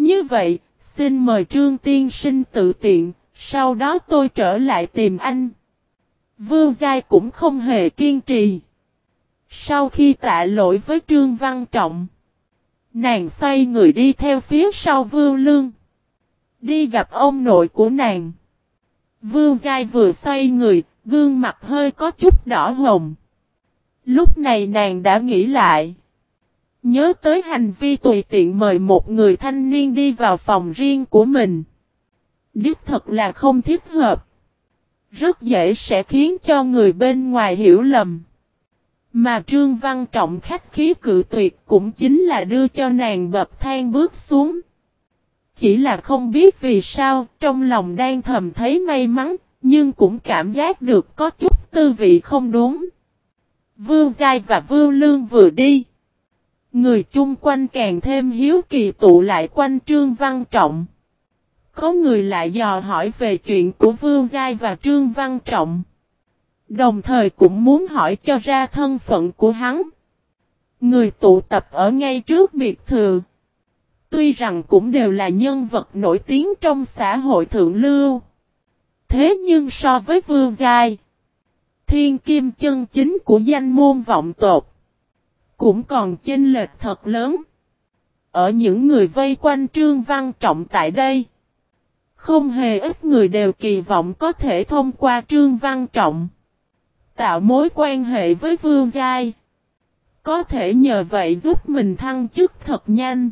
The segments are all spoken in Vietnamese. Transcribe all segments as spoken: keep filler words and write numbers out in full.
Như vậy, xin mời Trương tiên sinh tự tiện, sau đó tôi trở lại tìm anh. Vương Giai cũng không hề kiên trì. Sau khi tạ lỗi với Trương Văn Trọng, nàng xoay người đi theo phía sau Vương Lương. Đi gặp ông nội của nàng. Vương Giai vừa xoay người, gương mặt hơi có chút đỏ hồng. Lúc này nàng đã nghĩ lại. Nhớ tới hành vi tùy tiện mời một người thanh niên đi vào phòng riêng của mình. Đích thật là không thích hợp. Rất dễ sẽ khiến cho người bên ngoài hiểu lầm. Mà Trương Văn Trọng khách khí cự tuyệt cũng chính là đưa cho nàng bậc thang bước xuống. Chỉ là không biết vì sao, trong lòng đang thầm thấy may mắn, nhưng cũng cảm giác được có chút tư vị không đúng. Vương Giai và Vương Lương vừa đi. Người chung quanh càng thêm hiếu kỳ tụ lại quanh Trương Văn Trọng. Có người lại dò hỏi về chuyện của Vương Giai và Trương Văn Trọng. Đồng thời cũng muốn hỏi cho ra thân phận của hắn. Người tụ tập ở ngay trước biệt thự. Tuy rằng cũng đều là nhân vật nổi tiếng trong xã hội thượng lưu. Thế nhưng so với Vương Giai, thiên kim chân chính của danh môn vọng tộc, cũng còn chênh lệch thật lớn. Ở những người vây quanh Trương Văn Trọng tại đây, không hề ít người đều kỳ vọng có thể thông qua Trương Văn Trọng tạo mối quan hệ với Vương Giai. Có thể nhờ vậy giúp mình thăng chức thật nhanh.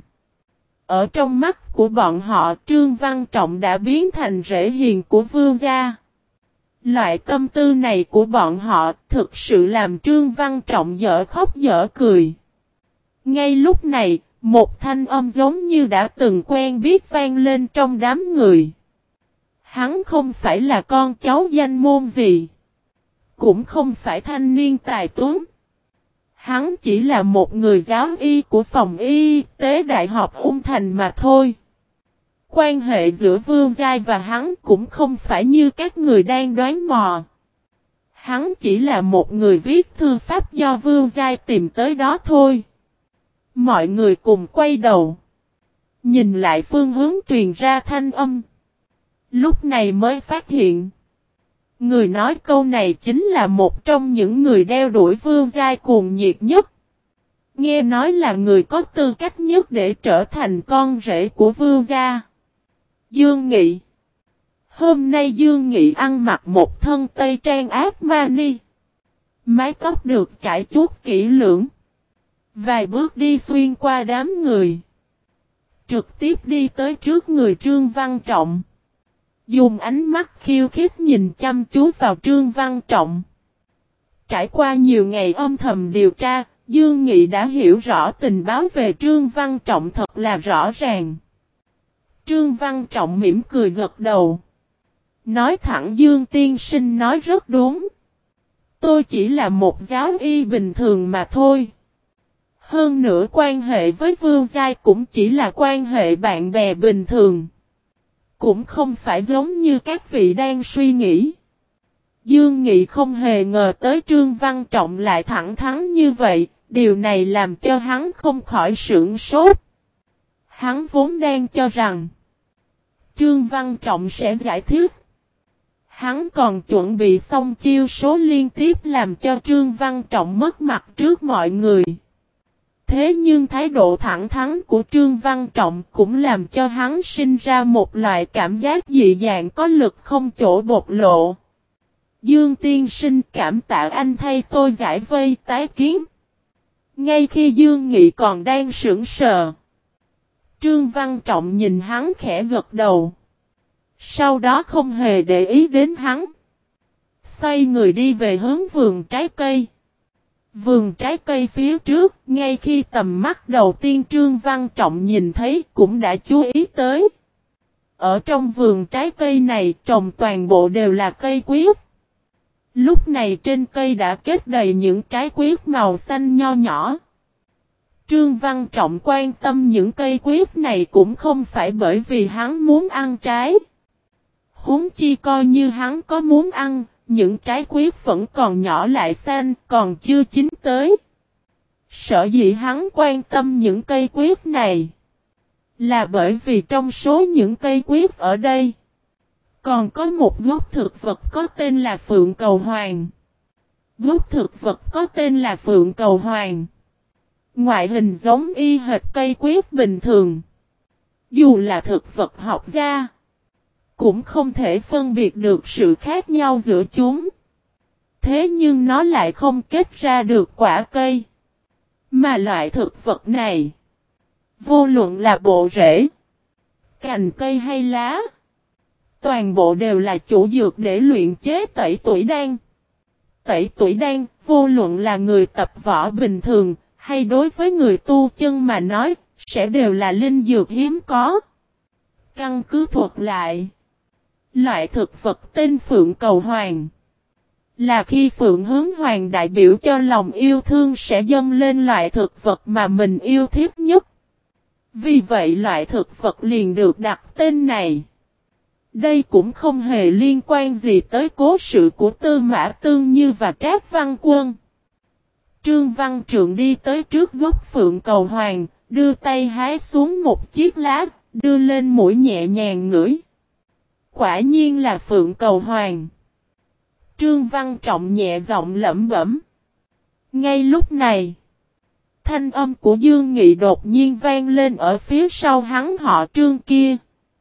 Ở trong mắt của bọn họ, Trương Văn Trọng đã biến thành rễ hiền của Vương gia. Loại tâm tư này của bọn họ thực sự làm Trương Văn Trọng dở khóc dở cười. Ngay lúc này, một thanh âm giống như đã từng quen biết vang lên trong đám người. Hắn không phải là con cháu danh môn gì, cũng không phải thanh niên tài tuấn. Hắn chỉ là một người giáo y của phòng y tế Đại học Ung Thành mà thôi. Quan hệ giữa Vương Giai và hắn cũng không phải như các người đang đoán mò. Hắn chỉ là một người viết thư pháp do Vương Giai tìm tới đó thôi. Mọi người cùng quay đầu, nhìn lại phương hướng truyền ra thanh âm. Lúc này mới phát hiện, người nói câu này chính là một trong những người đeo đuổi Vương Giai cuồng nhiệt nhất. Nghe nói là người có tư cách nhất để trở thành con rể của Vương Gia. Dương Nghị. Hôm nay Dương Nghị ăn mặc một thân tây trang Armani. Mái tóc được chải chuốt kỹ lưỡng. Vài bước đi xuyên qua đám người. Trực tiếp đi tới trước người Trương Văn Trọng. Dùng ánh mắt khiêu khích nhìn chăm chú vào Trương Văn Trọng. Trải qua nhiều ngày âm thầm điều tra, Dương Nghị đã hiểu rõ tình báo về Trương Văn Trọng thật là rõ ràng. Trương Văn Trọng mỉm cười gật đầu. Nói thẳng Dương tiên sinh nói rất đúng. Tôi chỉ là một giáo y bình thường mà thôi. Hơn nữa quan hệ với Vương Giai cũng chỉ là quan hệ bạn bè bình thường. Cũng không phải giống như các vị đang suy nghĩ. Dương Nghị không hề ngờ tới Trương Văn Trọng lại thẳng thắn như vậy. Điều này làm cho hắn không khỏi sửng sốt. Hắn vốn đang cho rằng Trương Văn Trọng sẽ giải thích. Hắn còn chuẩn bị xong chiêu số liên tiếp làm cho Trương Văn Trọng mất mặt trước mọi người. Thế nhưng thái độ thẳng thắn của Trương Văn Trọng cũng làm cho hắn sinh ra một loại cảm giác dị dạng có lực không chỗ bộc lộ. Dương tiên sinh cảm tạ anh thay tôi giải vây tái kiến. Ngay khi Dương Nghị còn đang sững sờ, Trương Văn Trọng nhìn hắn khẽ gật đầu. Sau đó không hề để ý đến hắn. Xoay người đi về hướng vườn trái cây. Vườn trái cây phía trước, ngay khi tầm mắt đầu tiên Trương Văn Trọng nhìn thấy cũng đã chú ý tới. Ở trong vườn trái cây này trồng toàn bộ đều là cây quyết. Lúc này trên cây đã kết đầy những trái quyết màu xanh nho nhỏ. Trương Văn Trọng quan tâm những cây quyết này cũng không phải bởi vì hắn muốn ăn trái. Huống chi coi như hắn có muốn ăn, những trái quyết vẫn còn nhỏ lại xanh, còn chưa chín tới. Sở dĩ hắn quan tâm những cây quyết này Là bởi vì trong số những cây quyết ở đây, còn có một gốc thực vật có tên là phượng cầu hoàng. Gốc thực vật có tên là phượng cầu hoàng. Ngoại hình giống y hệt cây quyết bình thường. Dù là thực vật học gia, cũng không thể phân biệt được sự khác nhau giữa chúng. Thế nhưng nó lại không kết ra được quả cây. Mà loại thực vật này, vô luận là bộ rễ, cành cây hay lá, toàn bộ đều là chủ dược để luyện chế tẩy tuổi đan. Tẩy tuổi đan, vô luận là người tập võ bình thường, hay đối với người tu chân mà nói, sẽ đều là linh dược hiếm có. Căn cứ thuật lại, loại thực vật tên phượng cầu hoàng, là khi phượng hướng hoàng đại biểu cho lòng yêu thương sẽ dâng lên loại thực vật mà mình yêu thích nhất. Vì vậy loại thực vật liền được đặt tên này. Đây cũng không hề liên quan gì tới cố sự của Tư Mã Tương Như và Trác Văn Quân. Trương Văn Trượng đi tới trước gốc phượng cầu hoàng, đưa tay hái xuống một chiếc lá, đưa lên mũi nhẹ nhàng ngửi. Quả nhiên là phượng cầu hoàng. Trương Văn Trọng nhẹ giọng lẩm bẩm. Ngay lúc này, thanh âm của Dương Nghị đột nhiên vang lên ở phía sau hắn họ Trương kia.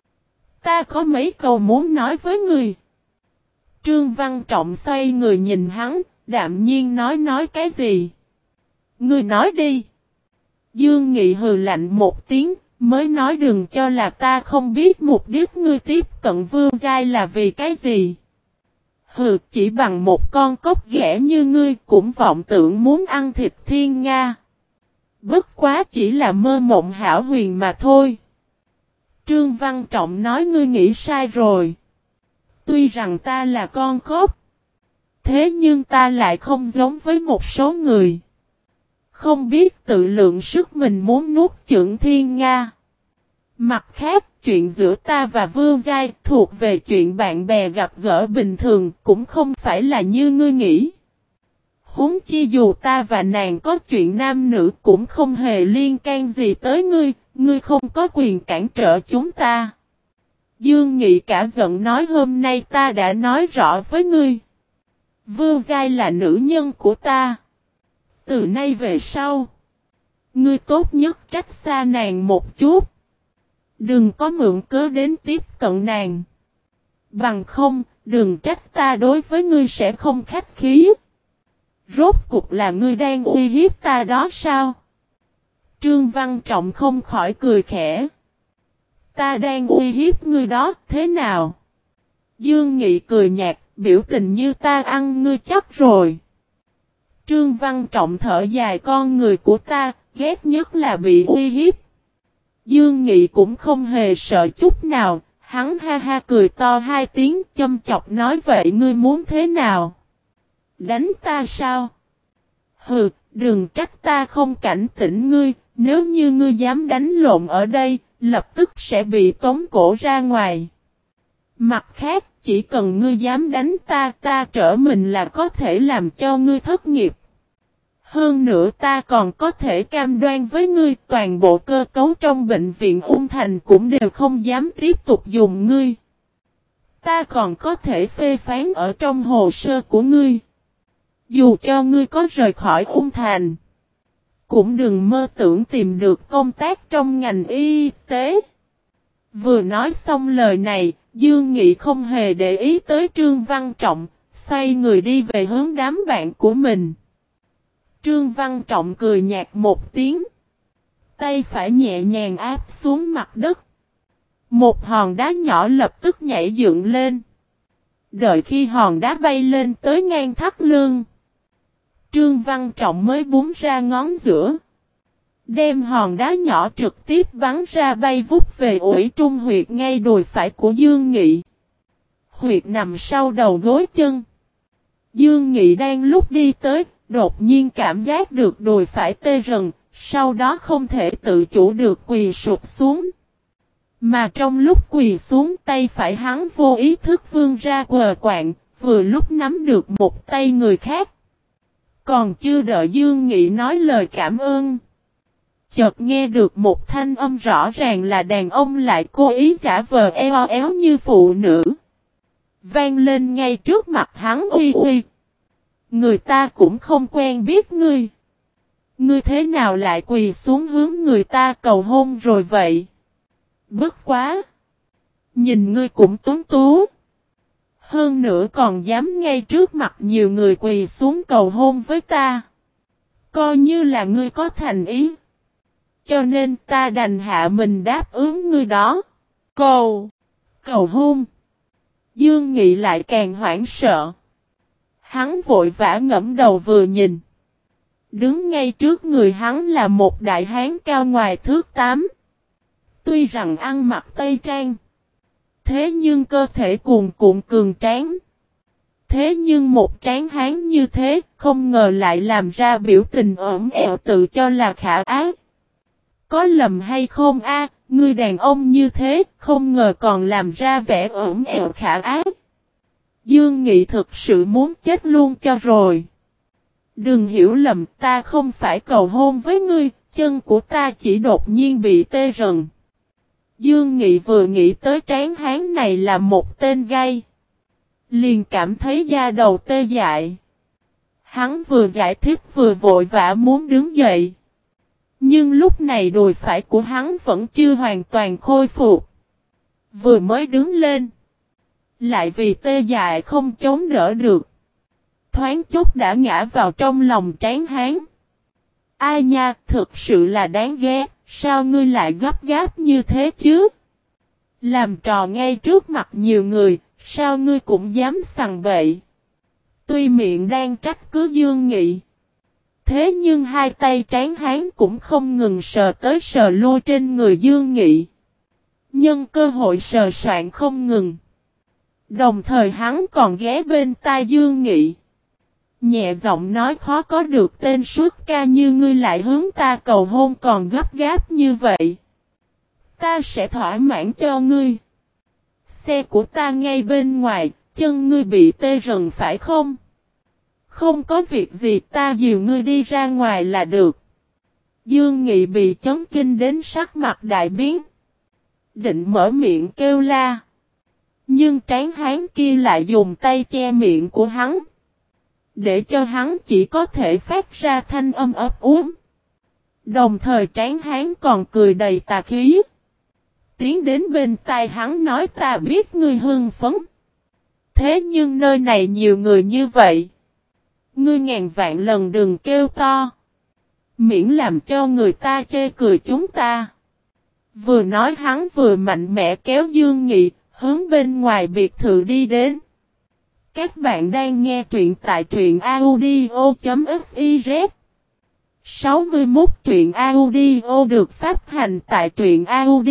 Ta có mấy câu muốn nói với người. Trương Văn Trọng xoay người nhìn hắn, đạm nhiên nói nói cái gì. Ngươi nói đi. Dương Nghị hừ lạnh một tiếng, mới nói đừng cho là ta không biết mục đích ngươi tiếp cận Vương giai là vì cái gì. Hừ, chỉ bằng một con cóc ghẻ như ngươi cũng vọng tưởng muốn ăn thịt thiên nga. Bất quá chỉ là mơ mộng hão huyền mà thôi. Trương Văn Trọng nói ngươi nghĩ sai rồi. Tuy rằng ta là con cóc, thế nhưng ta lại không giống với một số người. Không biết tự lượng sức mình muốn nuốt chửng thiên nga. Mặt khác, chuyện giữa ta và Vương giai thuộc về chuyện bạn bè gặp gỡ bình thường cũng không phải là như ngươi nghĩ. Huống chi dù ta và nàng có chuyện nam nữ cũng không hề liên can gì tới ngươi, ngươi không có quyền cản trở chúng ta. Dương Nghị cả giận nói hôm nay ta đã nói rõ với ngươi. Vương giai là nữ nhân của ta. Từ nay về sau, ngươi tốt nhất trách xa nàng một chút. Đừng có mượn cớ đến tiếp cận nàng. Bằng không, đừng trách ta đối với ngươi sẽ không khách khí. Rốt cục là ngươi đang uy hiếp ta đó sao? Trương Văn Trọng không khỏi cười khẽ. Ta đang uy hiếp ngươi đó, thế nào? Dương Nghị cười nhạt, biểu tình như ta ăn ngươi chắc rồi. Trương Văn Trọng thở dài con người của ta, ghét nhất là bị uy hiếp. Dương Nghị cũng không hề sợ chút nào, hắn ha ha cười to hai tiếng châm chọc nói vậy ngươi muốn thế nào? Đánh ta sao? Hừ, đừng trách ta không cảnh tỉnh ngươi, nếu như ngươi dám đánh lộn ở đây, lập tức sẽ bị tống cổ ra ngoài. Mặt khác, chỉ cần ngươi dám đánh ta, ta trở mình là có thể làm cho ngươi thất nghiệp. Hơn nữa ta còn có thể cam đoan với ngươi toàn bộ cơ cấu trong bệnh viện Ung Thành cũng đều không dám tiếp tục dùng ngươi. Ta còn có thể phê phán ở trong hồ sơ của ngươi. Dù cho ngươi có rời khỏi Ung Thành, cũng đừng mơ tưởng tìm được công tác trong ngành y tế. Vừa nói xong lời này, Dương Nghị không hề để ý tới Trương Văn Trọng, xoay người đi về hướng đám bạn của mình. Trương Văn Trọng cười nhạt một tiếng. Tay phải nhẹ nhàng áp xuống mặt đất. Một hòn đá nhỏ lập tức nhảy dựng lên. Đợi khi hòn đá bay lên tới ngang thắt lưng, Trương Văn Trọng mới búng ra ngón giữa. Đem hòn đá nhỏ trực tiếp bắn ra bay vút về ủi trung huyệt ngay đùi phải của Dương Nghị. Huyệt nằm sau đầu gối chân. Dương Nghị đang lúc đi tới, đột nhiên cảm giác được đùi phải tê rần, sau đó không thể tự chủ được quỳ sụp xuống. Mà trong lúc quỳ xuống tay phải hắn vô ý thức vươn ra quờ quạng, vừa lúc nắm được một tay người khác. Còn chưa đợi Dương Nghị nói lời cảm ơn, Chợt nghe được một thanh âm rõ ràng là đàn ông lại cố ý giả vờ eo éo như phụ nữ. Vang lên ngay trước mặt hắn. Uy uy. Người ta cũng không quen biết ngươi. Ngươi thế nào lại quỳ xuống hướng người ta cầu hôn rồi vậy? Bất quá. Nhìn ngươi cũng tuấn tú. Hơn nữa còn dám ngay trước mặt nhiều người quỳ xuống cầu hôn với ta. Coi như là ngươi có thành ý. Cho nên ta đành hạ mình đáp ứng ngươi đó. Cầu. Cầu hôn. Dương Nghị lại càng hoảng sợ. Hắn vội vã ngẫm đầu vừa nhìn. Đứng ngay trước người hắn là một đại hán cao ngoài thước tám. Tuy rằng ăn mặc tây trang. Thế nhưng cơ thể cuồn cuộn cường tráng. Thế nhưng một tráng hán như thế không ngờ lại làm ra biểu tình ẩn ẹo tự cho là khả ái. Có lầm hay không a? Người đàn ông như thế không ngờ còn làm ra vẻ ẩn ẹo khả ái. Dương Nghị thực sự muốn chết luôn cho rồi. Đừng hiểu lầm, ta không phải cầu hôn với ngươi, chân của ta chỉ đột nhiên bị tê rần. Dương Nghị vừa nghĩ tới tráng hán này là một tên gay. Liền cảm thấy da đầu tê dại. Hắn vừa giải thích vừa vội vã muốn đứng dậy. Nhưng lúc này đùi phải của hắn vẫn chưa hoàn toàn khôi phục. Vừa mới đứng lên. Lại vì tê dại không chống đỡ được. Thoáng chốc đã ngã vào trong lòng tráng hán. Ai nha, thực sự là đáng ghét, sao ngươi lại gấp gáp như thế chứ? Làm trò ngay trước mặt nhiều người, sao ngươi cũng dám sằng bậy? Tuy miệng đang trách cứ Dương Nghị. Thế nhưng hai tay tráng hán cũng không ngừng sờ tới sờ lui trên người Dương Nghị. Nhân cơ hội sờ soạn không ngừng. Đồng thời hắn còn ghé bên tai Dương Nghị. Nhẹ giọng nói khó có được tên xuất ca như ngươi lại hướng ta cầu hôn còn gấp gáp như vậy. Ta sẽ thỏa mãn cho ngươi. Xe của ta ngay bên ngoài, chân ngươi bị tê rần phải không? Không có việc gì ta dìu ngươi đi ra ngoài là được. Dương Nghị bị chấn kinh đến sắc mặt đại biến. Định mở miệng kêu la. Nhưng tráng hán kia lại dùng tay che miệng của hắn. Để cho hắn chỉ có thể phát ra thanh âm ấp úng. Đồng thời tráng hán còn cười đầy tà khí. Tiến đến bên tai hắn nói ta biết ngươi hưng phấn. Thế nhưng nơi này nhiều người như vậy. Ngươi ngàn vạn lần đừng kêu to. Miễn làm cho người ta chê cười chúng ta. Vừa nói hắn vừa mạnh mẽ kéo Dương Nghị, hướng bên ngoài biệt thự đi đến. Các bạn đang nghe truyện tại truyện audio.fiz. sáu mươi mốt truyện audio được phát hành tại truyện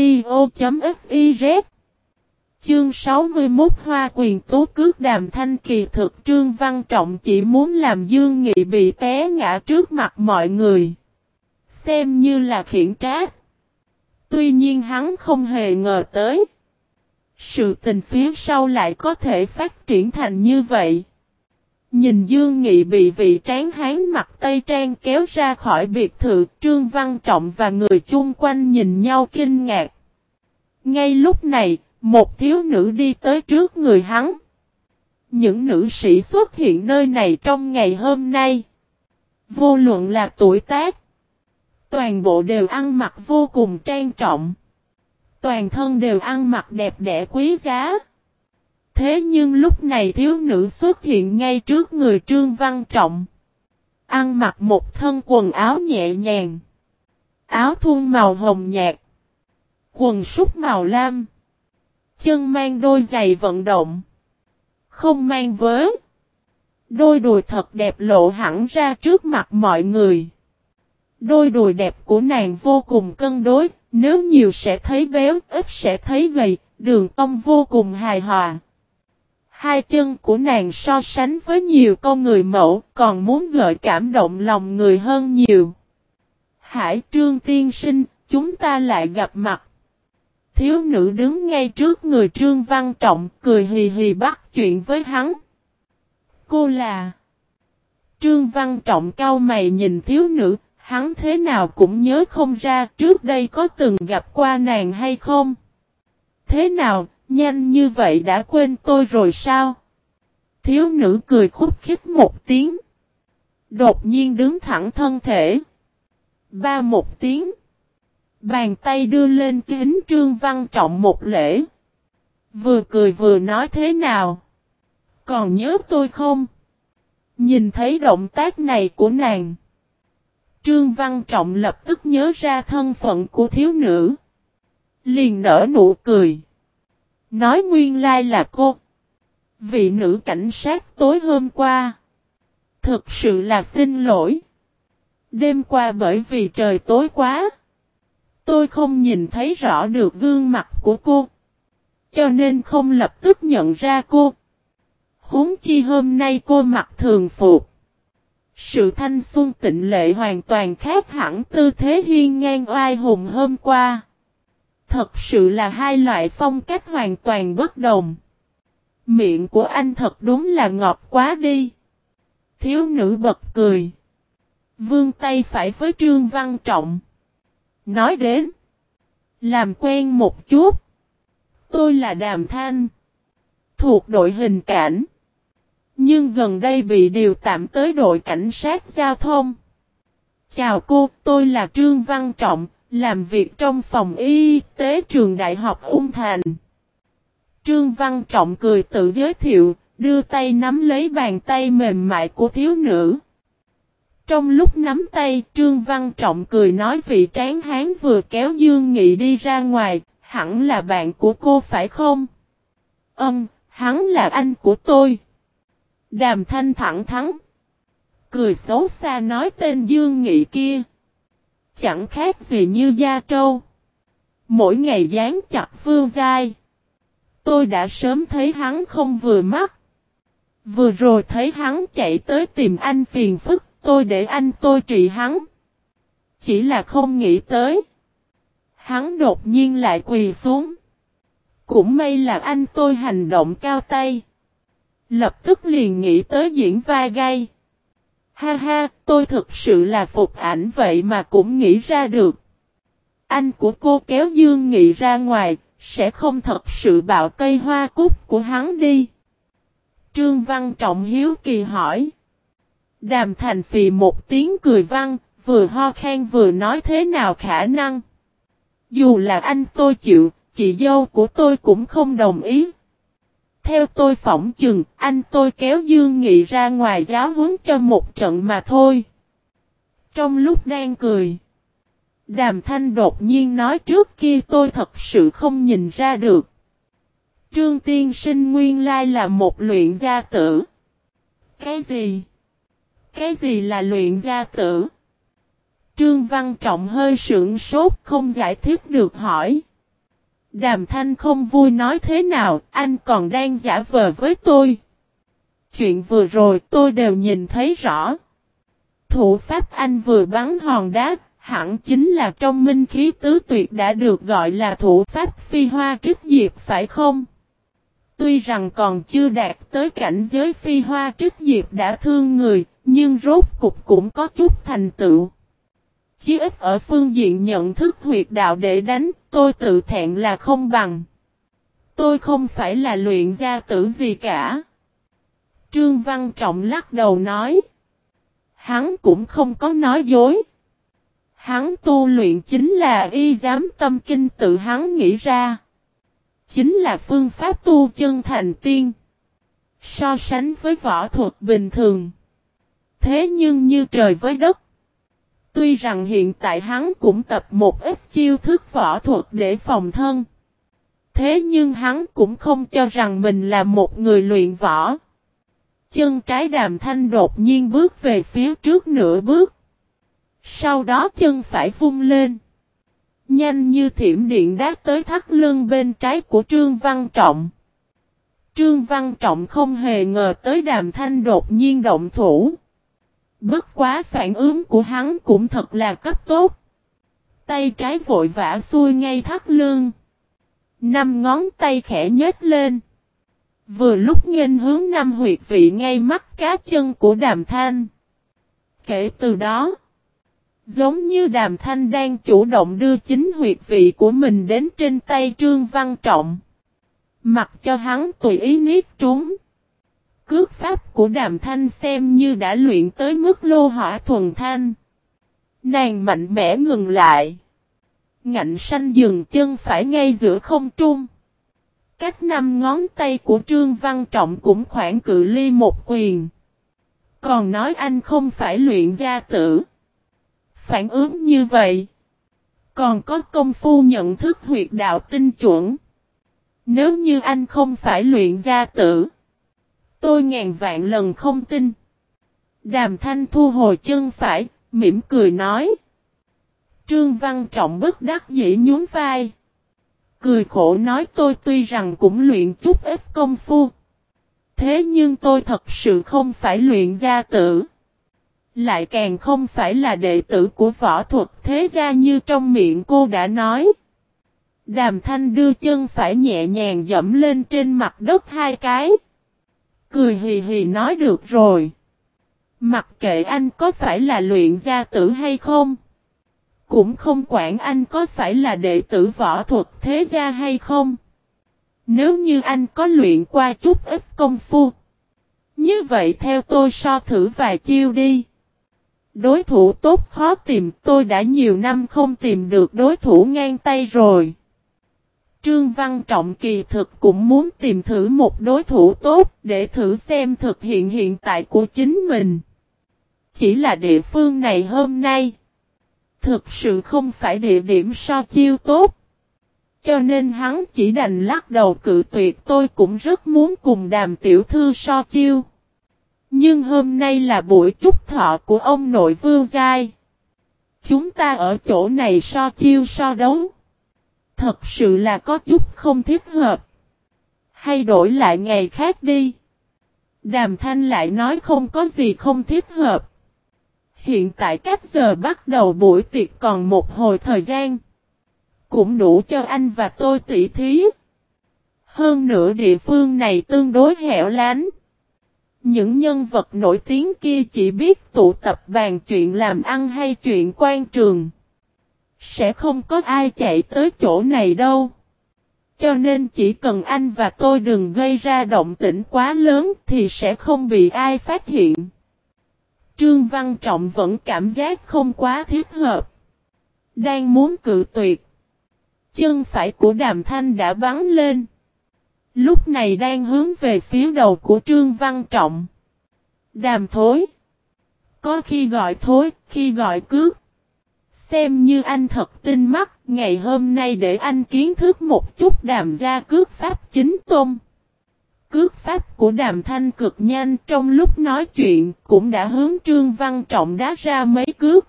audio.fiz. Chương sáu mươi mốt Hoa quyền tố cước Đàm Thanh Kỳ thực Trương Văn Trọng chỉ muốn làm Dương Nghị bị té ngã trước mặt mọi người. Xem như là khiển trách. Tuy nhiên hắn không hề ngờ tới. Sự tình phía sau lại có thể phát triển thành như vậy. Nhìn Dương Nghị bị vị tráng hán mặc tây trang kéo ra khỏi biệt thự, Trương Văn Trọng và người chung quanh nhìn nhau kinh ngạc. Ngay lúc này, một thiếu nữ đi tới trước người hắn. Những nữ sĩ xuất hiện nơi này trong ngày hôm nay. Vô luận là tuổi tác. Toàn bộ đều ăn mặc vô cùng trang trọng. Toàn thân đều ăn mặc đẹp đẽ quý giá. Thế nhưng lúc này thiếu nữ xuất hiện ngay trước người Trương Văn Trọng. Ăn mặc một thân quần áo nhẹ nhàng. Áo thun màu hồng nhạt. Quần sút màu lam. Chân mang đôi giày vận động. Không mang vớ. Đôi đùi thật đẹp lộ hẳn ra trước mặt mọi người. Đôi đùi đẹp của nàng vô cùng cân đối. Nếu nhiều sẽ thấy béo, ít sẽ thấy gầy, đường cong vô cùng hài hòa. Hai chân của nàng so sánh với nhiều con người mẫu, còn muốn gợi cảm động lòng người hơn nhiều. Hải Trương tiên sinh, chúng ta lại gặp mặt. Thiếu nữ đứng ngay trước người Trương Văn Trọng, cười hì hì bắt chuyện với hắn. Cô là... Trương Văn Trọng cau mày nhìn thiếu nữ, Hắn thế nào cũng nhớ không ra trước đây có từng gặp qua nàng hay không. Thế nào, nhanh như vậy đã quên tôi rồi sao? Thiếu nữ cười khúc khích một tiếng. Đột nhiên đứng thẳng thân thể. Ba một tiếng. Bàn tay đưa lên kính Trương Văn Trọng một lễ. Vừa cười vừa nói thế nào? Còn nhớ tôi không? Nhìn thấy động tác này của nàng. Trương Văn Trọng lập tức nhớ ra thân phận của thiếu nữ. Liền nở nụ cười. Nói nguyên lai là cô. Vị nữ cảnh sát tối hôm qua. Thực sự là xin lỗi. Đêm qua bởi vì trời tối quá. Tôi không nhìn thấy rõ được gương mặt của cô. Cho nên không lập tức nhận ra cô. Huống chi hôm nay cô mặc thường phục. Sự thanh xuân tịnh lệ hoàn toàn khác hẳn tư thế hiên ngang oai hùng hôm qua. Thật sự là hai loại phong cách hoàn toàn bất đồng. Miệng của anh thật đúng là ngọt quá đi. Thiếu nữ bật cười. Vươn tay phải với Trương Văn Trọng. Nói đến. Làm quen một chút. Tôi là Đàm Thanh. Thuộc đội hình cảnh. Nhưng gần đây bị điều tạm tới đội cảnh sát giao thông. Chào cô, tôi là Trương Văn Trọng, làm việc trong phòng y tế trường Đại học Ung Thành. Trương Văn Trọng cười tự giới thiệu, đưa tay nắm lấy bàn tay mềm mại của thiếu nữ. Trong lúc nắm tay, Trương Văn Trọng cười nói vị tráng hán vừa kéo Dương Nghị đi ra ngoài, hẳn là bạn của cô phải không? Ừm, hắn là anh của tôi. Đàm Thanh thẳng thắn. Cười xấu xa nói tên Dương Nghị kia. Chẳng khác gì như da trâu. Mỗi ngày dán chặt Vương Giai. Tôi đã sớm thấy hắn không vừa mắt. Vừa rồi thấy hắn chạy tới tìm anh phiền phức, tôi để anh tôi trị hắn. Chỉ là không nghĩ tới. Hắn đột nhiên lại quỳ xuống. Cũng may là anh tôi hành động cao tay. Lập tức liền nghĩ tới diễn vai gay. Ha ha, tôi thực sự là phục ảnh vậy mà cũng nghĩ ra được. Anh của cô kéo Dương Nghị ra ngoài, sẽ không thật sự bạo cây hoa cúc của hắn đi. Trương Văn Trọng hiếu kỳ hỏi. Đàm Thành phì một tiếng cười vang, vừa ho khan vừa nói thế nào khả năng. Dù là anh tôi chịu, chị dâu của tôi cũng không đồng ý. Theo tôi phỏng chừng, anh tôi kéo Dương Nghị ra ngoài giáo huấn cho một trận mà thôi. Trong lúc đang cười, Đàm Thanh đột nhiên nói trước kia tôi thật sự không nhìn ra được. Trương tiên sinh nguyên lai là một luyện gia tử. Cái gì? Cái gì là luyện gia tử? Trương Văn Trọng hơi sững sốt không giải thích được hỏi. Đàm Thanh không vui nói thế nào, anh còn đang giả vờ với tôi. Chuyện vừa rồi tôi đều nhìn thấy rõ. Thủ pháp anh vừa bắn hòn đá, hẳn chính là trong minh khí tứ tuyệt đã được gọi là thủ pháp phi hoa trích diệp phải không? Tuy rằng còn chưa đạt tới cảnh giới phi hoa trích diệp đã thương người, nhưng rốt cục cũng có chút thành tựu. Chí ít ở phương diện nhận thức huyệt đạo để đánh, tôi tự thẹn là không bằng. Tôi không phải là luyện gia tử gì cả. Trương Văn Trọng lắc đầu nói. Hắn cũng không có nói dối. Hắn tu luyện chính là y giám tâm kinh tự hắn nghĩ ra. Chính là phương pháp tu chân thành tiên. So sánh với võ thuật bình thường. Thế nhưng như trời với đất. Tuy rằng hiện tại hắn cũng tập một ít chiêu thức võ thuật để phòng thân. Thế nhưng hắn cũng không cho rằng mình là một người luyện võ. Chân trái Đàm Thanh đột nhiên bước về phía trước nửa bước. Sau đó chân phải vung lên. Nhanh như thiểm điện đát tới thắt lưng bên trái của Trương Văn Trọng. Trương Văn Trọng không hề ngờ tới Đàm Thanh đột nhiên động thủ. Bất quá phản ứng của hắn cũng thật là cấp tốt. Tay trái vội vã xuôi ngay thắt lưng. Năm ngón tay khẽ nhếch lên. Vừa lúc nghênh hướng năm huyệt vị ngay mắt cá chân của Đàm Thanh. Kể từ đó, Giống như Đàm Thanh đang chủ động đưa chính huyệt vị của mình đến trên tay Trương Văn Trọng. Mặc cho hắn tùy ý niết trúng. Cước pháp của Đàm Thanh xem như đã luyện tới mức lô hỏa thuần thanh. Nàng mạnh mẽ ngừng lại. Ngạnh sanh dừng chân phải ngay giữa không trung. Cách năm ngón tay của Trương Văn Trọng cũng khoảng cự ly một quyền. Còn nói anh không phải luyện gia tử. Phản ứng như vậy. Còn có công phu nhận thức huyệt đạo tinh chuẩn. Nếu như anh không phải luyện gia tử. Tôi ngàn vạn lần không tin. Đàm Thanh thu hồi chân phải, mỉm cười nói. Trương Văn Trọng bất đắc dĩ nhún vai. Cười khổ nói tôi tuy rằng cũng luyện chút ít công phu. Thế nhưng tôi thật sự không phải luyện gia tử. Lại càng không phải là đệ tử của võ thuật thế gia như trong miệng cô đã nói. Đàm Thanh đưa chân phải nhẹ nhàng dẫm lên trên mặt đất hai cái. Cười hì hì nói được rồi. Mặc kệ anh có phải là luyện gia tử hay không. Cũng không quản anh có phải là đệ tử võ thuật thế gia hay không. Nếu như anh có luyện qua chút ít công phu. Như vậy theo tôi so thử vài chiêu đi. Đối thủ tốt khó tìm, tôi đã nhiều năm không tìm được đối thủ ngang tay rồi. Trương Văn Trọng kỳ thực cũng muốn tìm thử một đối thủ tốt để thử xem thực hiện hiện tại của chính mình. Chỉ là địa phương này hôm nay thực sự không phải địa điểm so chiêu tốt. Cho nên hắn chỉ đành lắc đầu cự tuyệt. Tôi cũng rất muốn cùng Đàm tiểu thư so chiêu. Nhưng hôm nay là buổi chúc thọ của ông nội Vương Giai. Chúng ta ở chỗ này so chiêu so đấu. Thật sự là có chút không thích hợp. Hay đổi lại ngày khác đi. Đàm Thanh lại nói không có gì không thích hợp. Hiện tại cách giờ bắt đầu buổi tiệc còn một hồi thời gian. Cũng đủ cho anh và tôi tỉ thí. Hơn nữa địa phương này tương đối hẻo lánh. Những nhân vật nổi tiếng kia chỉ biết tụ tập bàn chuyện làm ăn hay chuyện quan trường. Sẽ không có ai chạy tới chỗ này đâu. Cho nên chỉ cần anh và tôi đừng gây ra động tĩnh quá lớn thì sẽ không bị ai phát hiện. Trương Văn Trọng vẫn cảm giác không quá thích hợp. Đang muốn cự tuyệt. Chân phải của Đàm Thanh đã bắn lên. Lúc này đang hướng về phía đầu của Trương Văn Trọng. Đàm thối. Có khi gọi thối, khi gọi cướp. Xem như anh thật tinh mắt, ngày hôm nay để anh kiến thức một chút Đàm gia cướp pháp chính tôn. Cướp pháp của Đàm Thanh cực nhanh, trong lúc nói chuyện cũng đã hướng Trương Văn Trọng đá ra mấy cước.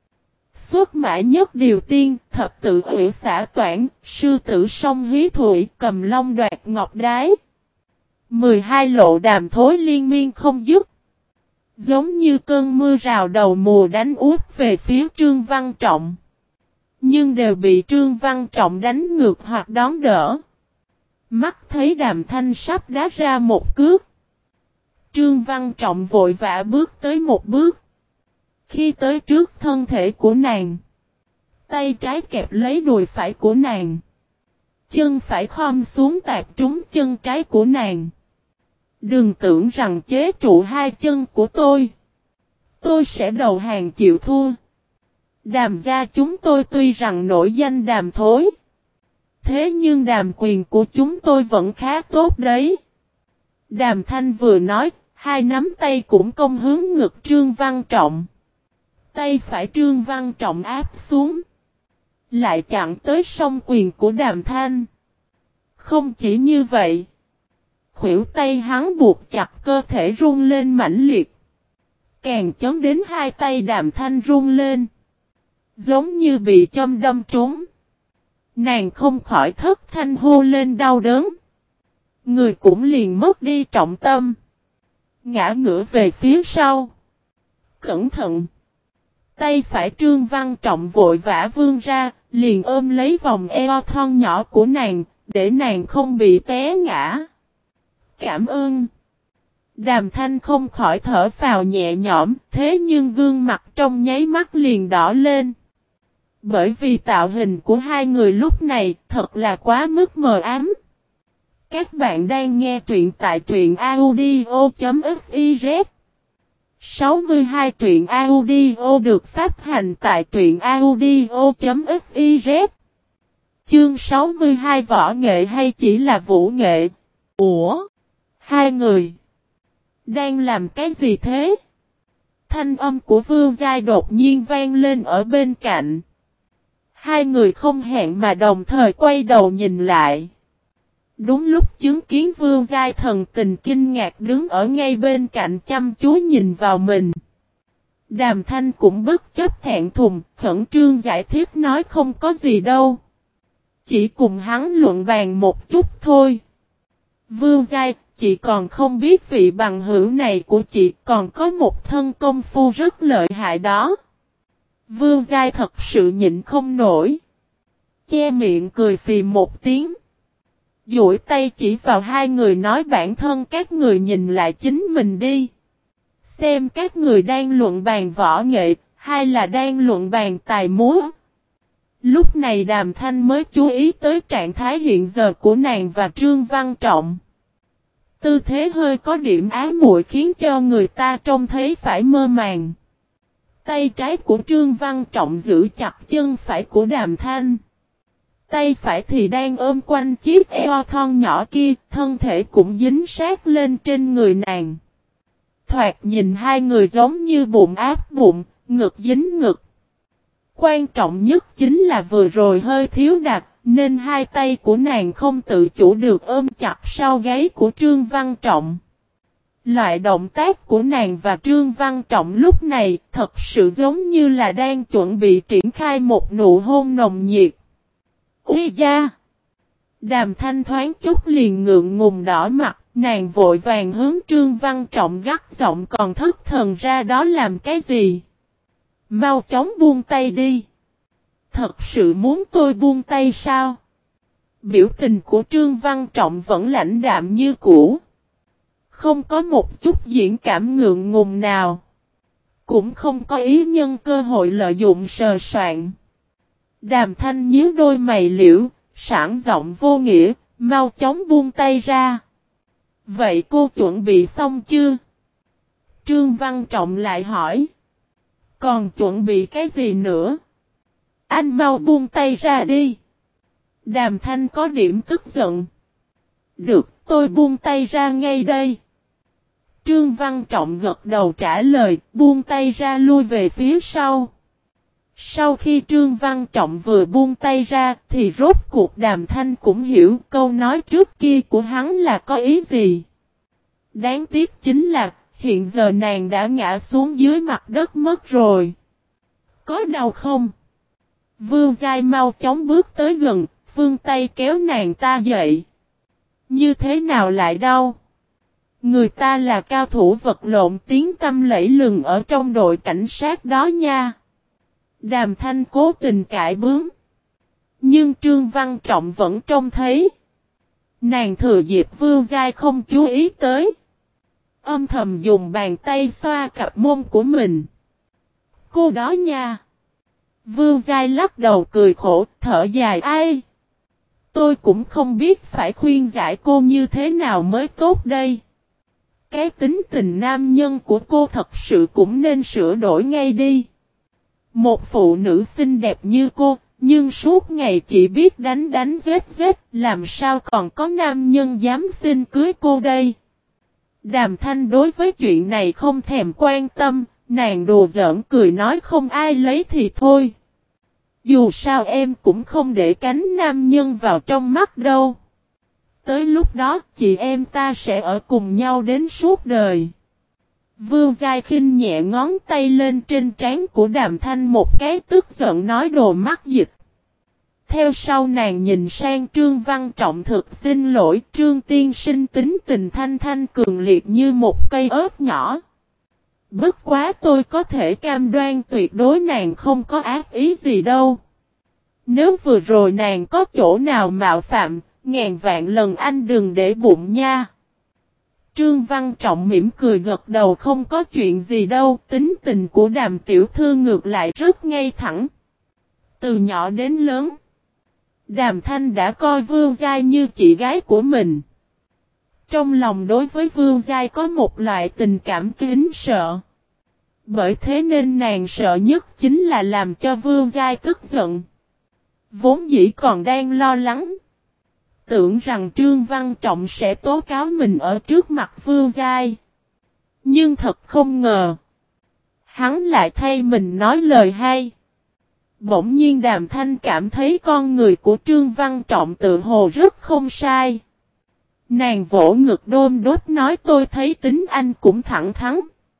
Xuất mã nhất điều tiên, thập tự ủy xã toản, sư tử song hí thủy, cầm long đoạt ngọc đái. mười hai lộ đàm thối liên miên không dứt. Giống như cơn mưa rào đầu mùa đánh úp về phía Trương Văn Trọng. Nhưng đều bị Trương Văn Trọng đánh ngược hoặc đón đỡ. Mắt thấy Đàm Thanh sắp đá ra một cước. Trương Văn Trọng vội vã bước tới một bước. Khi tới trước thân thể của nàng. Tay trái kẹp lấy đùi phải của nàng. Chân phải khom xuống tạp trúng chân trái của nàng. Đừng tưởng rằng chế trụ hai chân của tôi. Tôi sẽ đầu hàng chịu thua. Đàm gia chúng tôi tuy rằng nổi danh Đàm thối. Thế nhưng đàm quyền của chúng tôi vẫn khá tốt đấy. Đàm Thanh vừa nói, hai nắm tay cũng công hướng ngực Trương Văn Trọng. Tay phải Trương Văn Trọng áp xuống. Lại chặn tới song quyền của Đàm Thanh. Không chỉ như vậy. Khuỷu tay hắn buộc chặt cơ thể run lên mãnh liệt. Càng chấm đến hai tay Đàm Thanh run lên. Giống như bị châm đâm trúng. Nàng không khỏi thất thanh hô lên đau đớn. Người cũng liền mất đi trọng tâm. Ngã ngửa về phía sau. Cẩn thận. Tay phải Trương Văn Trọng vội vã vươn ra, liền ôm lấy vòng eo thon nhỏ của nàng, để nàng không bị té ngã. Cảm ơn. Đàm Thanh không khỏi thở phào nhẹ nhõm, thế nhưng gương mặt trong nháy mắt liền đỏ lên. Bởi vì tạo hình của hai người lúc này thật là quá mức mờ ám. Các bạn đang nghe truyện tại truyện audio chấm fiz. sáu mươi hai truyện audio được phát hành tại truyện audio chấm fiz. Chương sáu mươi hai võ nghệ hay chỉ là vũ nghệ? Ủa? Hai người đang làm cái gì thế? Thanh âm của Vương Giai đột nhiên vang lên ở bên cạnh. Hai người không hẹn mà đồng thời quay đầu nhìn lại. Đúng lúc chứng kiến Vương Giai thần tình kinh ngạc đứng ở ngay bên cạnh chăm chú nhìn vào mình. Đàm Thanh cũng bất chấp thẹn thùng, khẩn trương giải thích nói không có gì đâu. Chỉ cùng hắn luận bàn một chút thôi. Vương Giai, chị còn không biết vị bằng hữu này của chị còn có một thân công phu rất lợi hại đó. Vương Giai thật sự nhịn không nổi. Che miệng cười phì một tiếng. Duỗi tay chỉ vào hai người nói bản thân các người nhìn lại chính mình đi. Xem các người đang luận bàn võ nghệ, hay là đang luận bàn tài múa. Lúc này Đàm Thanh mới chú ý tới trạng thái hiện giờ của nàng và Trương Văn Trọng. Tư thế hơi có điểm ái muội khiến cho người ta trông thấy phải mơ màng. Tay trái của Trương Văn Trọng giữ chặt chân phải của Đàm Thanh. Tay phải thì đang ôm quanh chiếc eo thon nhỏ kia, thân thể cũng dính sát lên trên người nàng. Thoạt nhìn hai người giống như bụng áp bụng, ngực dính ngực. Quan trọng nhất chính là vừa rồi hơi thiếu đặt, nên hai tay của nàng không tự chủ được ôm chặt sau gáy của Trương Văn Trọng. Loại động tác của nàng và Trương Văn Trọng lúc này thật sự giống như là đang chuẩn bị triển khai một nụ hôn nồng nhiệt. Ui da! Đàm Thanh thoáng chút liền ngượng ngùng đỏ mặt, nàng vội vàng hướng Trương Văn Trọng gắt giọng còn thất thần ra đó làm cái gì? Mau chóng buông tay đi! Thật sự muốn tôi buông tay sao? Biểu tình của Trương Văn Trọng vẫn lãnh đạm như cũ. Không có một chút diễn cảm ngượng ngùng nào. Cũng không có ý nhân cơ hội lợi dụng sờ soạn. Đàm Thanh nhíu đôi mày liễu, sảng giọng vô nghĩa, mau chóng buông tay ra. Vậy cô chuẩn bị xong chưa? Trương Văn Trọng lại hỏi. Còn chuẩn bị cái gì nữa? Anh mau buông tay ra đi. Đàm Thanh có điểm tức giận. Được, tôi buông tay ra ngay đây. Trương Văn Trọng gật đầu trả lời, buông tay ra lui về phía sau. Sau khi Trương Văn Trọng vừa buông tay ra, thì rốt cuộc Đàm Thanh cũng hiểu câu nói trước kia của hắn là có ý gì. Đáng tiếc chính là, hiện giờ nàng đã ngã xuống dưới mặt đất mất rồi. Có đau không? Vương Giai mau chóng bước tới gần, vươn tay kéo nàng ta dậy. Như thế nào lại đau? Người ta là cao thủ vật lộn tiếng tăm lẫy lừng ở trong đội cảnh sát đó nha. Đàm Thanh cố tình cãi bướng. Nhưng Trương Văn Trọng vẫn trông thấy. Nàng thừa dịp Vương Giai không chú ý tới. Âm thầm dùng bàn tay xoa cặp mông của mình. Cô đó nha. Vương Giai lắc đầu cười khổ, thở dài ai. Tôi cũng không biết phải khuyên giải cô như thế nào mới tốt đây. Cái tính tình nam nhân của cô thật sự cũng nên sửa đổi ngay đi. Một phụ nữ xinh đẹp như cô, nhưng suốt ngày chỉ biết đánh đánh giết giết, làm sao còn có nam nhân dám xin cưới cô đây. Đàm Thanh đối với chuyện này không thèm quan tâm, nàng đùa giỡn cười nói không ai lấy thì thôi. Dù sao em cũng không để cánh nam nhân vào trong mắt đâu. Tới lúc đó chị em ta sẽ ở cùng nhau đến suốt đời. Vương Giai khinh nhẹ ngón tay lên trên trán của Đàm Thanh một cái tức giận nói đồ mắc dịch. Theo sau nàng nhìn sang Trương Văn Trọng thực xin lỗi Trương tiên sinh tính tình thanh thanh cường liệt như một cây ớt nhỏ. Bất quá tôi có thể cam đoan tuyệt đối nàng không có ác ý gì đâu. Nếu vừa rồi nàng có chỗ nào mạo phạm, ngàn vạn lần anh đừng để bụng nha. Trương Văn Trọng mỉm cười gật đầu, không có chuyện gì đâu, tính tình của Đàm tiểu thư ngược lại rất ngay thẳng. Từ nhỏ đến lớn, Đàm Thanh đã coi Vương Giai như chị gái của mình. Trong lòng đối với Vương Giai có một loại tình cảm kính sợ. Bởi thế nên nàng sợ nhất chính là làm cho Vương Giai tức giận. Vốn dĩ còn đang lo lắng, tưởng rằng Trương Văn Trọng sẽ tố cáo mình ở trước mặt Vương Giai. Nhưng thật không ngờ, hắn lại thay mình nói lời hay. Bỗng nhiên Đàm Thanh cảm thấy con người của Trương Văn Trọng tự hồ rất không sai. Nàng vỗ ngực đôm đốt nói, tôi thấy tính anh cũng thẳng thắn.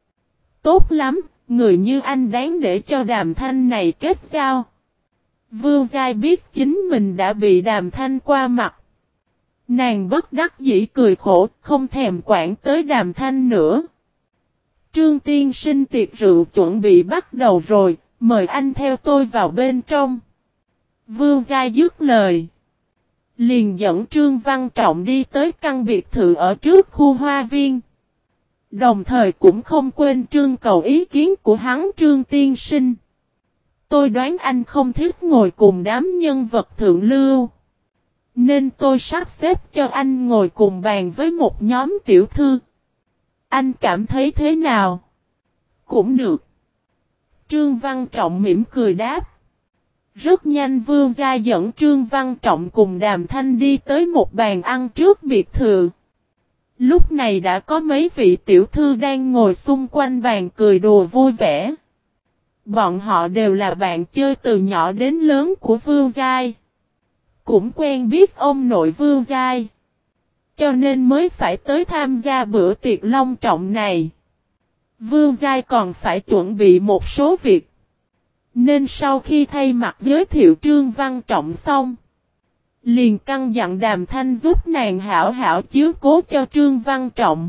Tốt lắm, người như anh đáng để cho Đàm Thanh này kết giao. Vương Giai biết chính mình đã bị Đàm Thanh qua mặt. Nàng bất đắc dĩ cười khổ, không thèm quản tới Đàm Thanh nữa. Trương tiên sinh, tiệc rượu chuẩn bị bắt đầu rồi, mời anh theo tôi vào bên trong. Vương Giai dứt lời, liền dẫn Trương Văn Trọng đi tới căn biệt thự ở trước khu hoa viên. Đồng thời cũng không quên trưng cầu ý kiến của hắn. Trương tiên sinh, tôi đoán anh không thích ngồi cùng đám nhân vật thượng lưu, nên tôi sắp xếp cho anh ngồi cùng bàn với một nhóm tiểu thư. Anh cảm thấy thế nào? Cũng được. Trương Văn Trọng mỉm cười đáp. Rất nhanh Vương Gia dẫn Trương Văn Trọng cùng Đàm Thanh đi tới một bàn ăn trước biệt thự. Lúc này đã có mấy vị tiểu thư đang ngồi xung quanh bàn cười đùa vui vẻ. Bọn họ đều là bạn chơi từ nhỏ đến lớn của Vương Giai. Cũng quen biết ông nội Vương Giai, cho nên mới phải tới tham gia bữa tiệc long trọng này. Vương Giai còn phải chuẩn bị một số việc, nên sau khi thay mặt giới thiệu Trương Văn Trọng xong, liền căn dặn Đàm Thanh giúp nàng hảo hảo chiếu cố cho Trương Văn Trọng.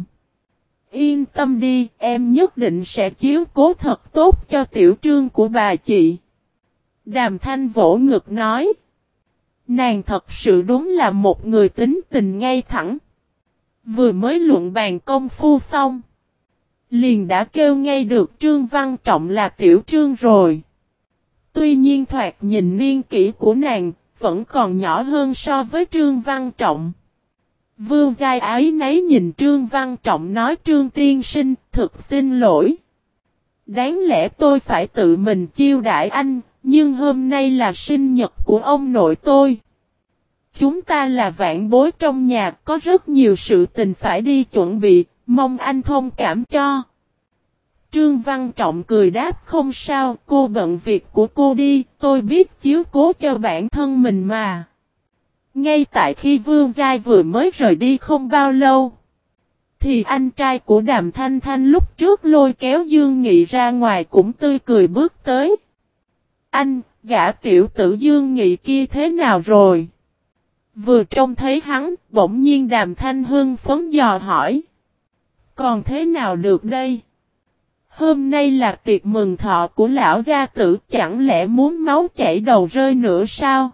Yên tâm đi, em nhất định sẽ chiếu cố thật tốt cho tiểu Trương của bà chị. Đàm Thanh vỗ ngực nói. Nàng thật sự đúng là một người tính tình ngay thẳng. Vừa mới luận bàn công phu xong, liền đã kêu ngay được Trương Văn Trọng là tiểu Trương rồi. Tuy nhiên thoạt nhìn niên kỷ của nàng vẫn còn nhỏ hơn so với Trương Văn Trọng. Vương Giai ái nấy nhìn Trương Văn Trọng nói, Trương tiên sinh, thực xin lỗi. Đáng lẽ tôi phải tự mình chiêu đãi anh, nhưng hôm nay là sinh nhật của ông nội tôi. Chúng ta là vạn bối trong nhà, có rất nhiều sự tình phải đi chuẩn bị, mong anh thông cảm cho. Trương Văn Trọng cười đáp, không sao, cô bận việc của cô đi, tôi biết chiếu cố cho bản thân mình mà. Ngay tại khi Vương Giai vừa mới rời đi không bao lâu, thì anh trai của Đàm Thanh Thanh lúc trước lôi kéo Dương Nghị ra ngoài cũng tươi cười bước tới. Anh, gã tiểu tử Dương Nghị kia thế nào rồi? Vừa trông thấy hắn, bỗng nhiên Đàm Thanh hưng phấn dò hỏi. Còn thế nào được đây? Hôm nay là tiệc mừng thọ của lão gia tử, chẳng lẽ muốn máu chảy đầu rơi nữa sao?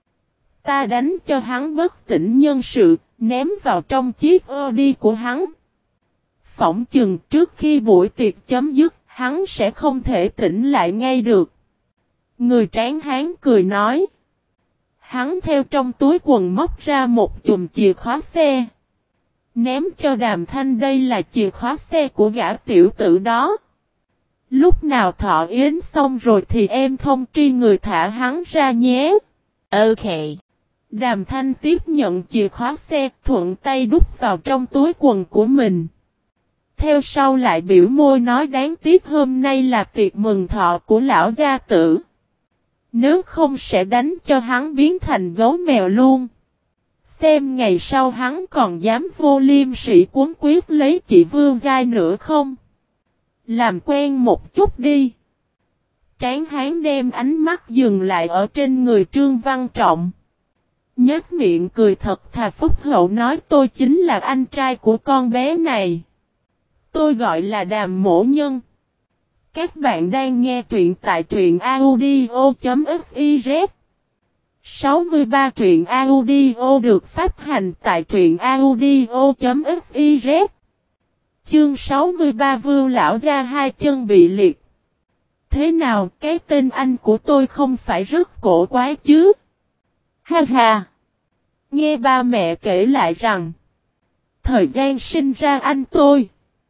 Ta đánh cho hắn bất tỉnh nhân sự, ném vào trong chiếc ô đi của hắn. Phỏng chừng trước khi buổi tiệc chấm dứt, hắn sẽ không thể tỉnh lại ngay được. Người tráng hán cười nói. Hắn theo trong túi quần móc ra một chùm chìa khóa xe. Ném cho Đàm Thanh, đây là chìa khóa xe của gã tiểu tử đó. Lúc nào thọ yến xong rồi thì em thông tri người thả hắn ra nhé. Ok. Đàm Thanh tiếp nhận chìa khóa xe, thuận tay đút vào trong túi quần của mình. Theo sau lại biểu môi nói, đáng tiếc hôm nay là tiệc mừng thọ của lão gia tử. Nếu không sẽ đánh cho hắn biến thành gấu mèo luôn. Xem ngày sau hắn còn dám vô liêm sỉ cuốn quyết lấy chị Vương Giai nữa không? Làm quen một chút đi. Tráng hán đem ánh mắt dừng lại ở trên người Trương Văn Trọng. Nhếch miệng cười thật thà phúc hậu nói, tôi chính là anh trai của con bé này. Tôi gọi là Đàm Mỗ Nhân. Các bạn đang nghe truyện tại truyện audio.fiz. sáu mươi ba truyện audio được phát hành tại truyện audio.fiz. Chương sáu mươi ba Vưu lão gia hai chân bị liệt. Thế nào, cái tên anh của tôi không phải rất cổ quái chứ? Ha ha! Nghe ba mẹ kể lại rằng, thời gian sinh ra anh tôi.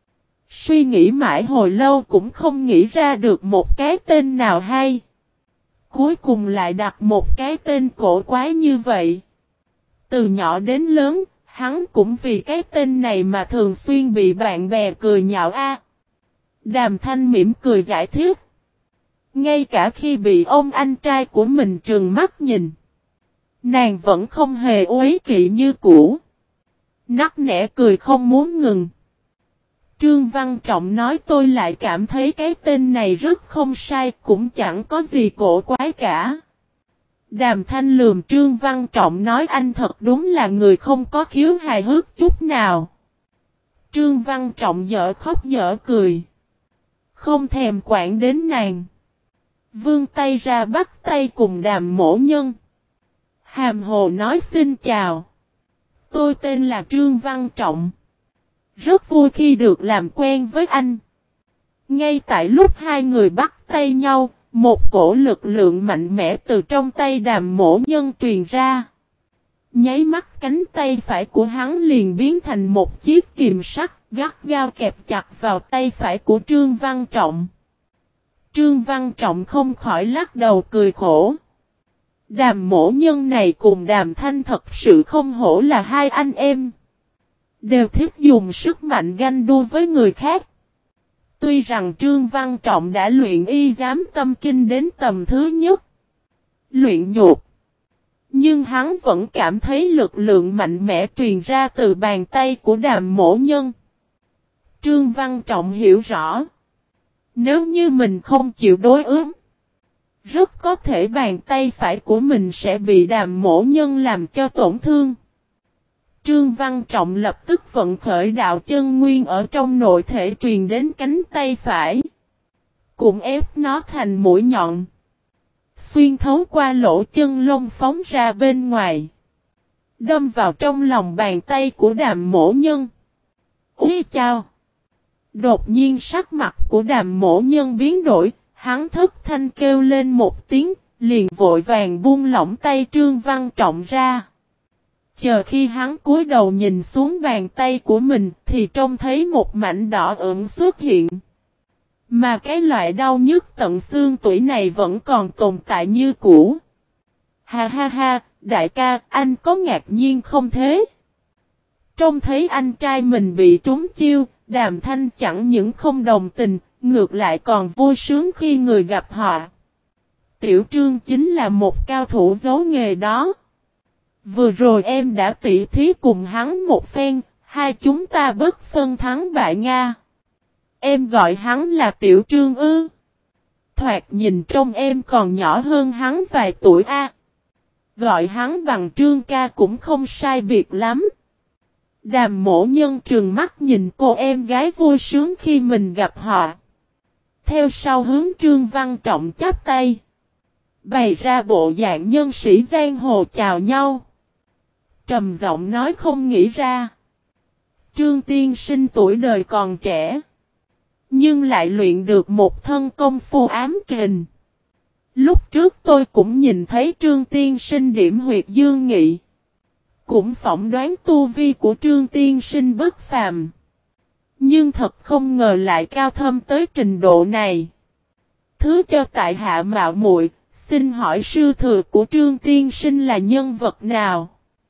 Suy nghĩ mãi hồi lâu cũng không nghĩ ra được một cái tên nào hay. Cuối cùng lại đặt một cái tên cổ quái như vậy. Từ nhỏ đến lớn, hắn cũng vì cái tên này mà thường xuyên bị bạn bè cười nhạo a. Đàm Thanh mỉm cười giải thích. Ngay cả khi bị ông anh trai của mình trừng mắt nhìn, nàng vẫn không hề uế kỵ như cũ. Nắc nẻ cười không muốn ngừng. Trương Văn Trọng nói tôi lại cảm thấy cái tên này rất không sai, cũng chẳng có gì cổ quái cả. Đàm Thanh lườm Trương Văn Trọng nói anh thật đúng là người không có khiếu hài hước chút nào. Trương Văn Trọng dở khóc dở cười. Không thèm quản đến nàng. Vươn tay ra bắt tay cùng Đàm Mỗ Nhân. Hàm hồ nói xin chào. Tôi tên là Trương Văn Trọng. Rất vui khi được làm quen với anh. Ngay tại lúc hai người bắt tay nhau, một cổ lực lượng mạnh mẽ từ trong tay Đàm Mỗ Nhân truyền ra. Nháy mắt cánh tay phải của hắn liền biến thành một chiếc kìm sắt gắt gao kẹp chặt vào tay phải của Trương Văn Trọng. Trương Văn Trọng không khỏi lắc đầu cười khổ. Đàm Mỗ Nhân này cùng Đàm Thanh thật sự không hổ là hai anh em. Đều thích dùng sức mạnh ganh đua với người khác. Tuy rằng Trương Văn Trọng đã luyện y giám tâm kinh đến tầm thứ nhất, luyện nhục, nhưng hắn vẫn cảm thấy lực lượng mạnh mẽ truyền ra từ bàn tay của Đàm Mỗ Nhân. Trương Văn Trọng hiểu rõ, nếu như mình không chịu đối ứng, rất có thể bàn tay phải của mình sẽ bị Đàm Mỗ Nhân làm cho tổn thương. Trương Văn Trọng lập tức vận khởi đạo chân nguyên ở trong nội thể truyền đến cánh tay phải. Cũng ép nó thành mũi nhọn. Xuyên thấu qua lỗ chân lông phóng ra bên ngoài. Đâm vào trong lòng bàn tay của Đàm Mỗ Nhân. Ui chao! Đột nhiên sắc mặt của Đàm Mỗ Nhân biến đổi. Hắn thất thanh kêu lên một tiếng. Liền vội vàng buông lỏng tay Trương Văn Trọng ra. Chờ khi hắn cúi đầu nhìn xuống bàn tay của mình thì trông thấy một mảnh đỏ ửng xuất hiện. Mà cái loại đau nhức tận xương tủy này vẫn còn tồn tại như cũ. Ha ha ha, đại ca, anh có ngạc nhiên không thế? Trông thấy anh trai mình bị trúng chiêu, Đàm Thanh chẳng những không đồng tình, ngược lại còn vui sướng khi người gặp họ. Tiểu Trương chính là một cao thủ giấu nghề đó. Vừa rồi em đã tỉ thí cùng hắn một phen, hai chúng ta bất phân thắng bại Nga. Em gọi hắn là Tiểu Trương ư. Thoạt nhìn trông em còn nhỏ hơn hắn vài tuổi a. Gọi hắn bằng Trương ca cũng không sai biệt lắm. Đàm Mỗ Nhân trừng mắt nhìn cô em gái vui sướng khi mình gặp họ. Theo sau hướng Trương Văn Trọng chắp tay. Bày ra bộ dạng nhân sĩ giang hồ chào nhau. Trầm giọng nói không nghĩ ra. Trương tiên sinh tuổi đời còn trẻ. Nhưng lại luyện được một thân công phu ám kình. Lúc trước tôi cũng nhìn thấy Trương tiên sinh điểm huyệt dương nghị. Cũng phỏng đoán tu vi của Trương tiên sinh bất phàm. Nhưng thật không ngờ lại cao thâm tới trình độ này. Thứ cho tại hạ mạo muội, xin hỏi sư thừa của Trương tiên sinh là nhân vật nào?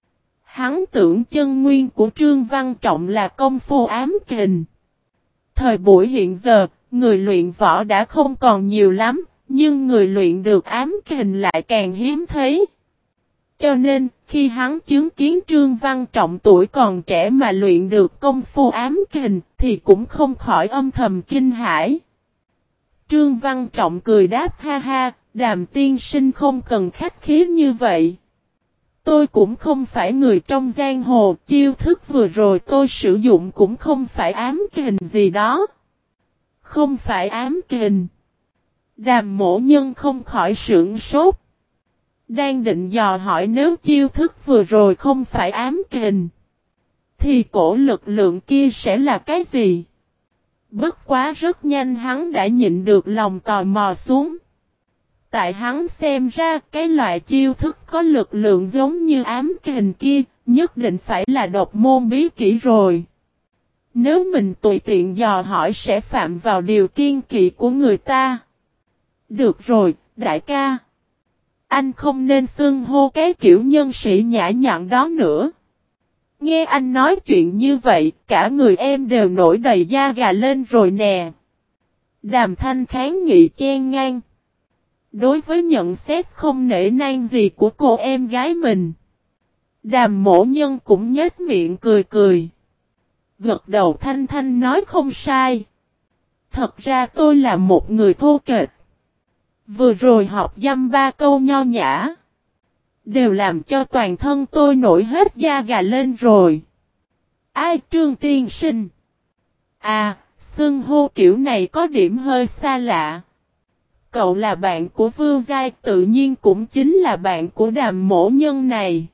Hắn tưởng chân nguyên của Trương Văn Trọng là công phu ám kình. Thời buổi hiện giờ, người luyện võ đã không còn nhiều lắm, nhưng người luyện được ám kình lại càng hiếm thấy. Cho nên, khi hắn chứng kiến Trương Văn Trọng tuổi còn trẻ mà luyện được công phu ám kình, thì cũng không khỏi âm thầm kinh hãi. Trương Văn Trọng cười đáp ha ha, Đàm tiên sinh không cần khách khí như vậy. Tôi cũng không phải người trong giang hồ, chiêu thức vừa rồi tôi sử dụng cũng không phải ám kình gì đó. Không phải ám kình. Đàm Mỗ Nhân không khỏi sửng sốt. Đang định dò hỏi nếu chiêu thức vừa rồi không phải ám kình, thì cổ lực lượng kia sẽ là cái gì? Bất quá rất nhanh hắn đã nhịn được lòng tò mò xuống. Tại hắn xem ra cái loại chiêu thức có lực lượng giống như ám kình kia, nhất định phải là độc môn bí kỹ rồi. Nếu mình tùy tiện dò hỏi sẽ phạm vào điều kiêng kỵ của người ta. Được rồi, đại ca. Anh không nên xưng hô cái kiểu nhân sĩ nhã nhặn đó nữa. Nghe anh nói chuyện như vậy, cả người em đều nổi đầy da gà lên rồi nè. Đàm Thanh kháng nghị chen ngang. Đối với nhận xét không nể nang gì của cô em gái mình, Đàm Mỗ Nhân cũng nhếch miệng cười cười. Gật đầu thanh thanh nói không sai. Thật ra tôi là một người thô kệch. Vừa rồi học dăm ba câu nho nhã, đều làm cho toàn thân tôi nổi hết da gà lên rồi. Ai Trương tiên sinh? À, xưng hô kiểu này có điểm hơi xa lạ. Cậu là bạn của Vưu Giai, tự nhiên cũng chính là bạn của Đàm Mỗ Nhân này.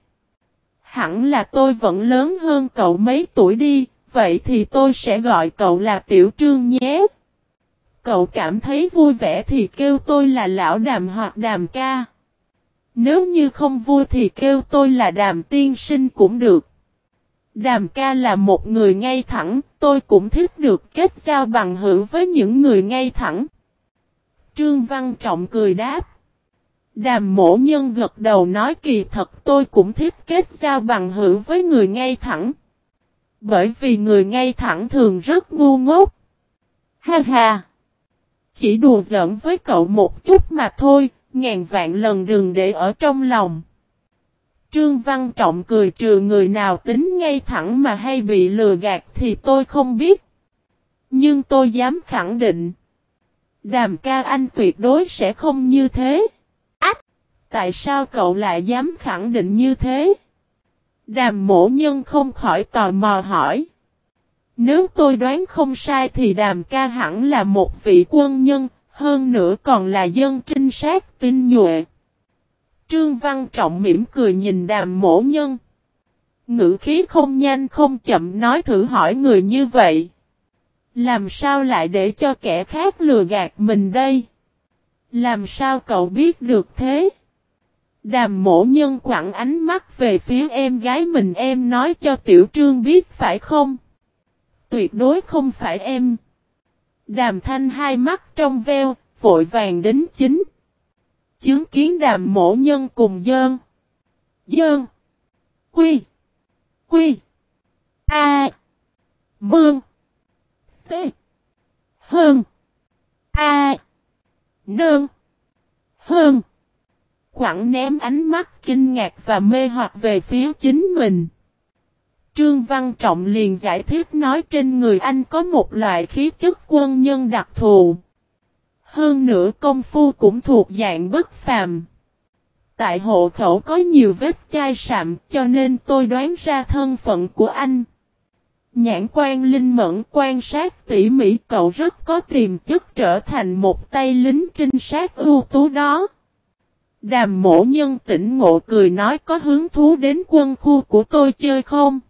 Hẳn là tôi vẫn lớn hơn cậu mấy tuổi đi, vậy thì tôi sẽ gọi cậu là Tiểu Trương nhé. Cậu cảm thấy vui vẻ thì kêu tôi là Lão Đàm hoặc Đàm ca. Nếu như không vui thì kêu tôi là Đàm tiên sinh cũng được. Đàm ca là một người ngay thẳng, tôi cũng thích được kết giao bằng hữu với những người ngay thẳng. Trương Văn Trọng cười đáp. Đàm Mỗ Nhân gật đầu nói kỳ thật tôi cũng thích kết giao bằng hữu với người ngay thẳng. Bởi vì người ngay thẳng thường rất ngu ngốc. Ha ha! Chỉ đùa giỡn với cậu một chút mà thôi, ngàn vạn lần đừng để ở trong lòng. Trương Văn Trọng cười trừ người nào tính ngay thẳng mà hay bị lừa gạt thì tôi không biết. Nhưng tôi dám khẳng định. Đàm ca anh tuyệt đối sẽ không như thế. Ách! Tại sao cậu lại dám khẳng định như thế? Đàm Mỗ Nhân không khỏi tò mò hỏi. Nếu tôi đoán không sai thì Đàm ca hẳn là một vị quân nhân, hơn nữa còn là dân trinh sát tinh nhuệ. Trương Văn Trọng mỉm cười nhìn Đàm Mỗ Nhân. Ngữ khí không nhanh không chậm nói thử hỏi người như vậy. Làm sao lại để cho kẻ khác lừa gạt mình đây? Làm sao cậu biết được thế? Đàm Mỗ Nhân quẳng ánh mắt về phía em gái mình em nói cho Tiểu Trương biết phải không? Tuyệt đối không phải em. Đàm Thanh hai mắt trong veo, vội vàng đến chính. Chứng kiến Đàm Mỗ Nhân cùng Dơn. Dơn. Quy. Quy. A. Mương. T. Hơn. A. Nương. Hơn. Quẳng ném ánh mắt kinh ngạc và mê hoặc về phía chính mình. Trương Văn Trọng liền giải thích nói trên người anh có một loại khí chất quân nhân đặc thù. Hơn nữa công phu cũng thuộc dạng bất phàm. Tại hộ khẩu có nhiều vết chai sạm cho nên tôi đoán ra thân phận của anh. Nhãn quan linh mẫn quan sát tỉ mỉ cậu rất có tiềm chất trở thành một tay lính trinh sát ưu tú đó. Đàm Mỗ Nhân tỉnh ngộ cười nói có hứng thú đến quân khu của tôi chơi không?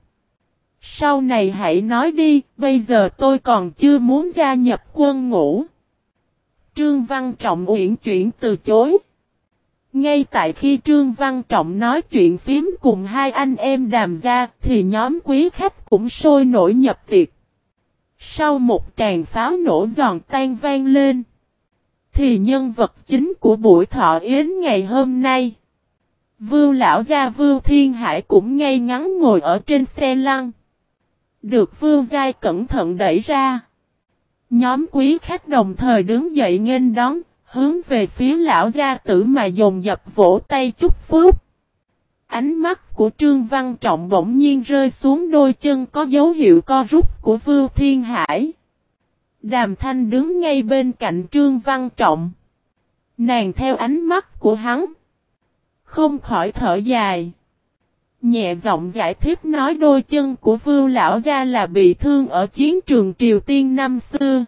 Sau này hãy nói đi, bây giờ tôi còn chưa muốn gia nhập quân ngũ. Trương Văn Trọng uyển chuyển từ chối. Ngay tại khi Trương Văn Trọng nói chuyện phím cùng hai anh em Đàm gia thì nhóm quý khách cũng sôi nổi nhập tiệc. Sau một tràng pháo nổ giòn tan vang lên, thì nhân vật chính của buổi thọ yến ngày hôm nay, Vưu lão gia Vưu Thiên Hải cũng ngay ngắn ngồi ở trên xe lăn. Được Vưu Giai cẩn thận đẩy ra. Nhóm quý khách đồng thời đứng dậy nghênh đón, hướng về phía lão gia tử mà dồn dập vỗ tay chúc phúc. Ánh mắt của Trương Văn Trọng bỗng nhiên rơi xuống đôi chân có dấu hiệu co rút của Vưu Thiên Hải. Đàm Thanh đứng ngay bên cạnh Trương Văn Trọng. Nàng theo ánh mắt của hắn, không khỏi thở dài. Nhẹ giọng giải thích nói đôi chân của Vưu lão gia là bị thương ở chiến trường Triều Tiên năm xưa.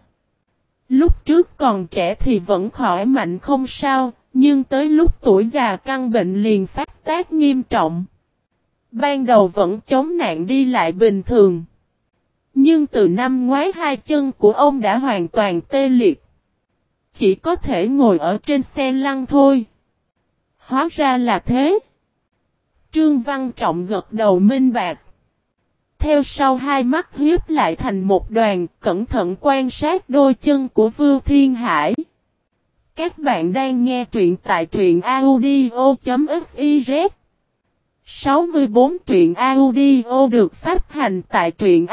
Lúc trước còn trẻ thì vẫn khỏe mạnh không sao, nhưng tới lúc tuổi già căn bệnh liền phát tác nghiêm trọng. Ban đầu vẫn chống nạn đi lại bình thường. Nhưng từ năm ngoái hai chân của ông đã hoàn toàn tê liệt. Chỉ có thể ngồi ở trên xe lăn thôi. Hóa ra là thế. Trương Văn Trọng gật đầu minh bạch. Theo sau hai mắt hiếp lại thành một đoàn, cẩn thận quan sát đôi chân của Vưu Thiên Hải. Các bạn đang nghe truyện tại truyện audio.fiz. sáu mươi bốn truyện audio được phát hành tại truyện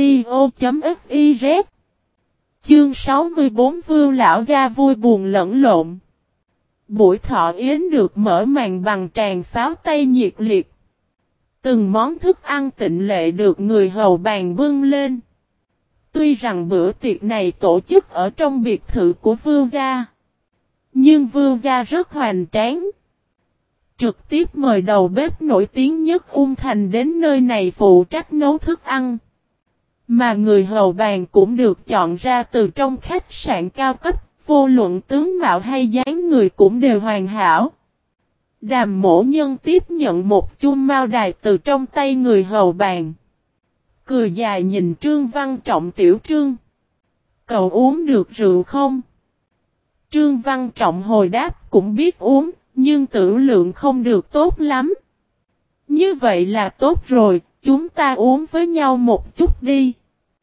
audio.fiz. Chương sáu mươi bốn Vưu lão gia vui buồn lẫn lộn. Buổi thọ yến được mở màn bằng tràng pháo tay nhiệt liệt. Từng món thức ăn tịnh lệ được người hầu bàn bưng lên. Tuy rằng bữa tiệc này tổ chức ở trong biệt thự của Vưu gia, nhưng Vưu gia rất hoành tráng. Trực tiếp mời đầu bếp nổi tiếng nhất Ung Thành đến nơi này phụ trách nấu thức ăn. Mà người hầu bàn cũng được chọn ra từ trong khách sạn cao cấp, vô luận tướng mạo hay dáng người cũng đều hoàn hảo. Đàm Mỗ Nhân tiếp nhận một chung mao đài từ trong tay người hầu bàn. Cười dài nhìn Trương Văn Trọng tiểu Trương. Cậu uống được rượu không? Trương Văn Trọng hồi đáp cũng biết uống, nhưng tử lượng không được tốt lắm. Như vậy là tốt rồi, chúng ta uống với nhau một chút đi.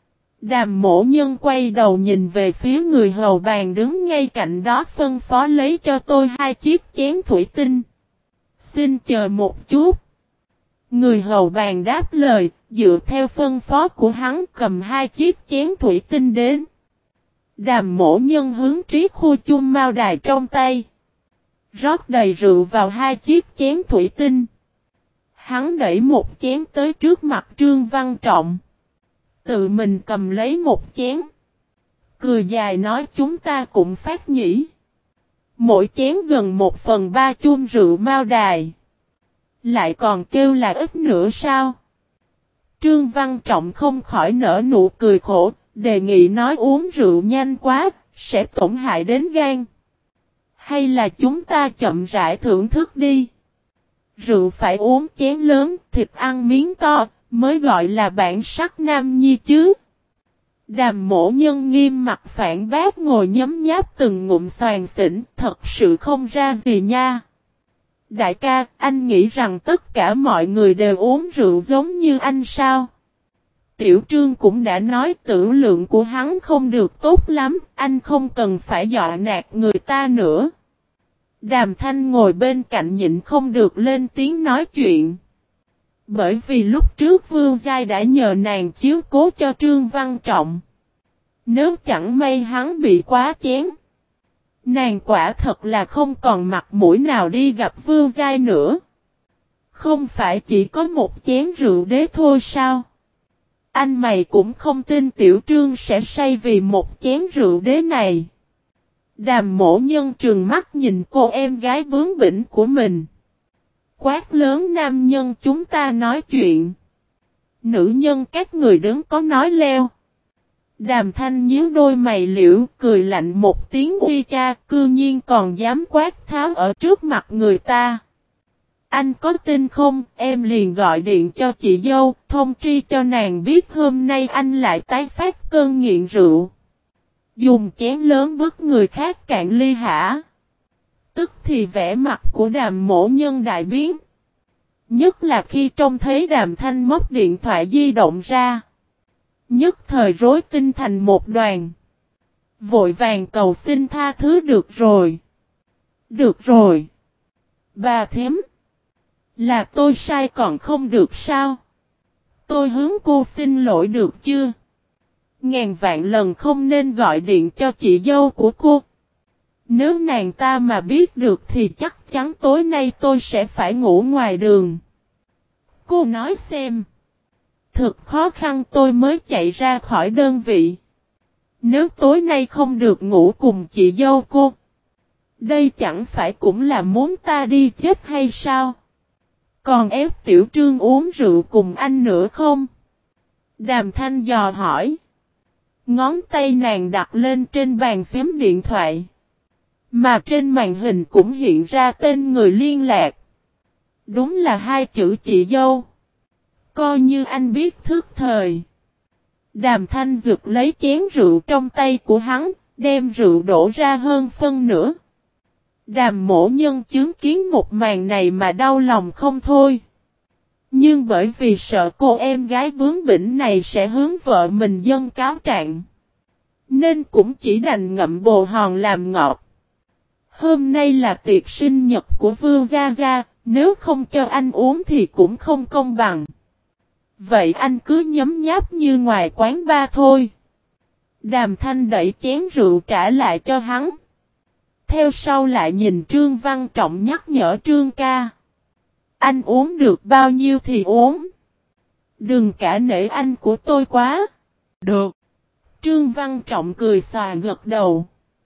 Đàm Mỗ Nhân quay đầu nhìn về phía người hầu bàn đứng ngay cạnh đó, phân phó lấy cho tôi hai chiếc chén thủy tinh. Xin chờ một chút. Người hầu bàn đáp lời, dựa theo phân phó của hắn cầm hai chiếc chén thủy tinh đến. Đàm Mỗ Nhân hướng trí khu chung mao đài trong tay. Rót đầy rượu vào hai chiếc chén thủy tinh. Hắn đẩy một chén tới trước mặt Trương Văn Trọng. Tự mình cầm lấy một chén. Cười dài nói chúng ta cũng phát nhỉ. Mỗi chén gần một phần ba chung rượu mao đài. Lại còn kêu là ít nữa sao? Trương Văn Trọng không khỏi nở nụ cười khổ, đề nghị nói uống rượu nhanh quá, sẽ tổn hại đến gan. Hay là chúng ta chậm rãi thưởng thức đi. Rượu phải uống chén lớn, thịt ăn miếng to, mới gọi là bản sắc nam nhi chứ. Đàm Mỗ Nhân nghiêm mặt phản bác ngồi nhấm nháp từng ngụm xoàn xỉn, thật sự không ra gì nha. Đại ca, anh nghĩ rằng tất cả mọi người đều uống rượu giống như anh sao? Tiểu Trương cũng đã nói tử lượng của hắn không được tốt lắm, anh không cần phải dọa nạt người ta nữa. Đàm Thanh ngồi bên cạnh nhịn không được lên tiếng nói chuyện. Bởi vì lúc trước Vưu Giai đã nhờ nàng chiếu cố cho Trương Văn Trọng. Nếu chẳng may hắn bị quá chén, nàng quả thật là không còn mặt mũi nào đi gặp Vưu Giai nữa. Không phải chỉ có một chén rượu đế thôi sao? Anh mày cũng không tin Tiểu Trương sẽ say vì một chén rượu đế này. Đàm Mỗ Nhân trừng mắt nhìn cô em gái bướng bỉnh của mình. Quát lớn nam nhân chúng ta nói chuyện. Nữ nhân các người đứng có nói leo. Đàm Thanh nhíu đôi mày liễu, cười lạnh một tiếng uy cha, cư nhiên còn dám quát tháo ở trước mặt người ta. Anh có tin không, em liền gọi điện cho chị dâu, thông tri cho nàng biết hôm nay anh lại tái phát cơn nghiện rượu. Dùng chén lớn bức người khác cạn ly hả? Tức thì vẻ mặt của Đàm Mỗ Nhân đại biến. Nhất là khi trông thấy Đàm Thanh móc điện thoại di động ra. Nhất thời rối tinh thành một đoàn. Vội vàng cầu xin tha thứ được rồi. Được rồi. Bà thím. Là tôi sai còn không được sao? Tôi hướng cô xin lỗi được chưa? Ngàn vạn lần không nên gọi điện cho chị dâu của cô. Nếu nàng ta mà biết được thì chắc chắn tối nay tôi sẽ phải ngủ ngoài đường. Cô nói xem. Thực khó khăn tôi mới chạy ra khỏi đơn vị. Nếu tối nay không được ngủ cùng chị dâu cô, đây chẳng phải cũng là muốn ta đi chết hay sao? Còn ép Tiểu Trương uống rượu cùng anh nữa không? Đàm Thanh dò hỏi. Ngón tay nàng đặt lên trên bàn phím điện thoại. Mà trên màn hình cũng hiện ra tên người liên lạc. Đúng là hai chữ chị dâu. Coi như anh biết thức thời. Đàm Thanh Dực lấy chén rượu trong tay của hắn, đem rượu đổ ra hơn phân nửa. Đàm Mỗ Nhân chứng kiến một màn này mà đau lòng không thôi. Nhưng bởi vì sợ cô em gái bướng bỉnh này sẽ hướng vợ mình dâng cáo trạng, nên cũng chỉ đành ngậm bồ hòn làm ngọt. Hôm nay là tiệc sinh nhật của Vương Gia Gia, nếu không cho anh uống thì cũng không công bằng. Vậy anh cứ nhấm nháp như ngoài quán bar thôi. Đàm Thanh đẩy chén rượu trả lại cho hắn. Theo sau lại nhìn Trương Văn Trọng nhắc nhở Trương ca. Anh uống được bao nhiêu thì uống. Đừng cả nể anh của tôi quá. Được. Trương Văn Trọng cười xòa gật đầu.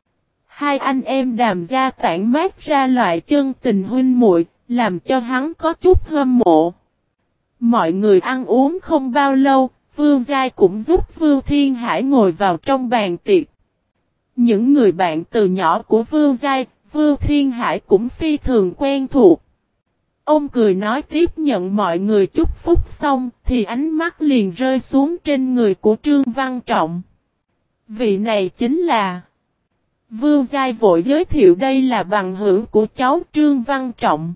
Hai anh em Đàm gia tản mát ra loại chân tình huynh muội, làm cho hắn có chút hâm mộ. Mọi người ăn uống không bao lâu, Vương Giai cũng giúp Vương Thiên Hải ngồi vào trong bàn tiệc. Những người bạn từ nhỏ của Vương Giai, Vương Thiên Hải cũng phi thường quen thuộc. Ông cười nói tiếp nhận mọi người chúc phúc xong, thì ánh mắt liền rơi xuống trên người của Trương Văn Trọng. Vị này chính là... Vương Giai vội giới thiệu đây là bằng hữu của cháu Trương Văn Trọng.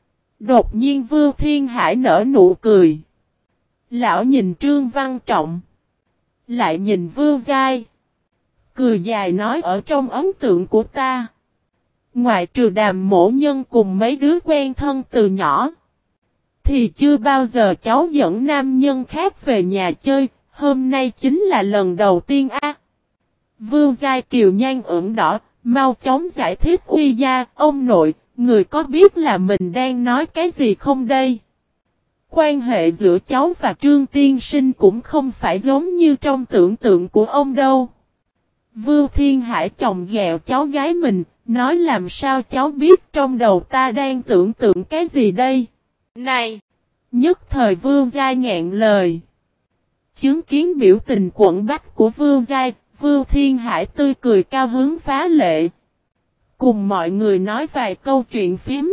Đột nhiên Vương Thiên Hải nở nụ cười. Lão nhìn Trương Văn Trọng. Lại nhìn Vương Giai. Cười dài nói ở trong ấn tượng của ta. Ngoại trừ Đàm Mỗ Nhân cùng mấy đứa quen thân từ nhỏ. Thì chưa bao giờ cháu dẫn nam nhân khác về nhà chơi. Hôm nay chính là lần đầu tiên a. Vương Giai kiều nhan ửng đỏ. Mau chóng giải thích uy gia. Ông nội, người có biết là mình đang nói cái gì không đây? Quan hệ giữa cháu và Trương Tiên Sinh cũng không phải giống như trong tưởng tượng của ông đâu. Vương Thiên Hải chồng ghẹo cháu gái mình, nói làm sao cháu biết trong đầu ta đang tưởng tượng cái gì đây? Này! Nhất thời Vương Giai nghẹn lời. Chứng kiến biểu tình quẫn bách của Vương Giai, Vương Thiên Hải tươi cười cao hứng phá lệ. Cùng mọi người nói vài câu chuyện phím.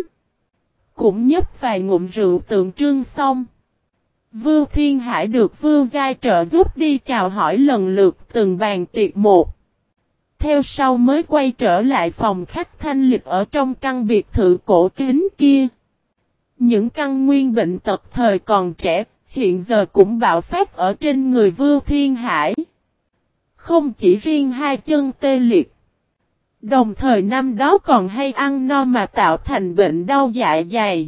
Cũng nhấp vài ngụm rượu tượng trưng xong. Vương Thiên Hải được Vương Giai trợ giúp đi chào hỏi lần lượt từng bàn tiệc một. Theo sau mới quay trở lại phòng khách thanh lịch ở trong căn biệt thự cổ kính kia. Những căn nguyên bệnh tật thời còn trẻ, hiện giờ cũng bạo phát ở trên người Vương Thiên Hải. Không chỉ riêng hai chân tê liệt. Đồng thời năm đó còn hay ăn no mà tạo thành bệnh đau dạ dày.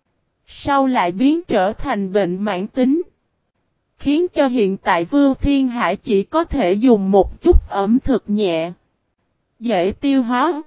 Sau lại biến trở thành bệnh mãn tính. Khiến cho hiện tại Vương Thiên Hải chỉ có thể dùng một chút ẩm thực nhẹ. Dễ tiêu hóa.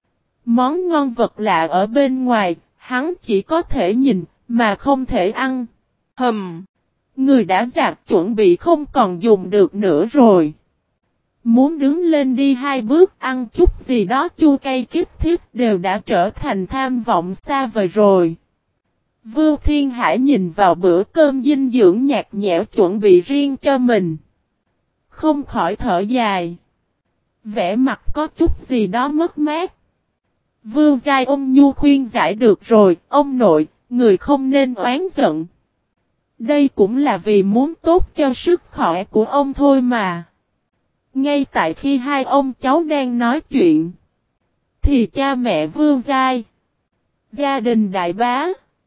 Món ngon vật lạ ở bên ngoài, hắn chỉ có thể nhìn, mà không thể ăn. Hừm. Người đã giặt chuẩn bị không còn dùng được nữa rồi. Muốn đứng lên đi hai bước ăn chút gì đó chua cay kích thích đều đã trở thành tham vọng xa vời rồi. Vương Thiên Hải nhìn vào bữa cơm dinh dưỡng nhạt nhẽo chuẩn bị riêng cho mình. Không khỏi thở dài. Vẻ mặt có chút gì đó mất mát. Vương Giai ôm nhu khuyên giải được rồi, ông nội, người không nên oán giận. Đây cũng là vì muốn tốt cho sức khỏe của ông thôi mà. Ngay tại khi hai ông cháu đang nói chuyện, thì cha mẹ Vương Giai, gia đình đại bá,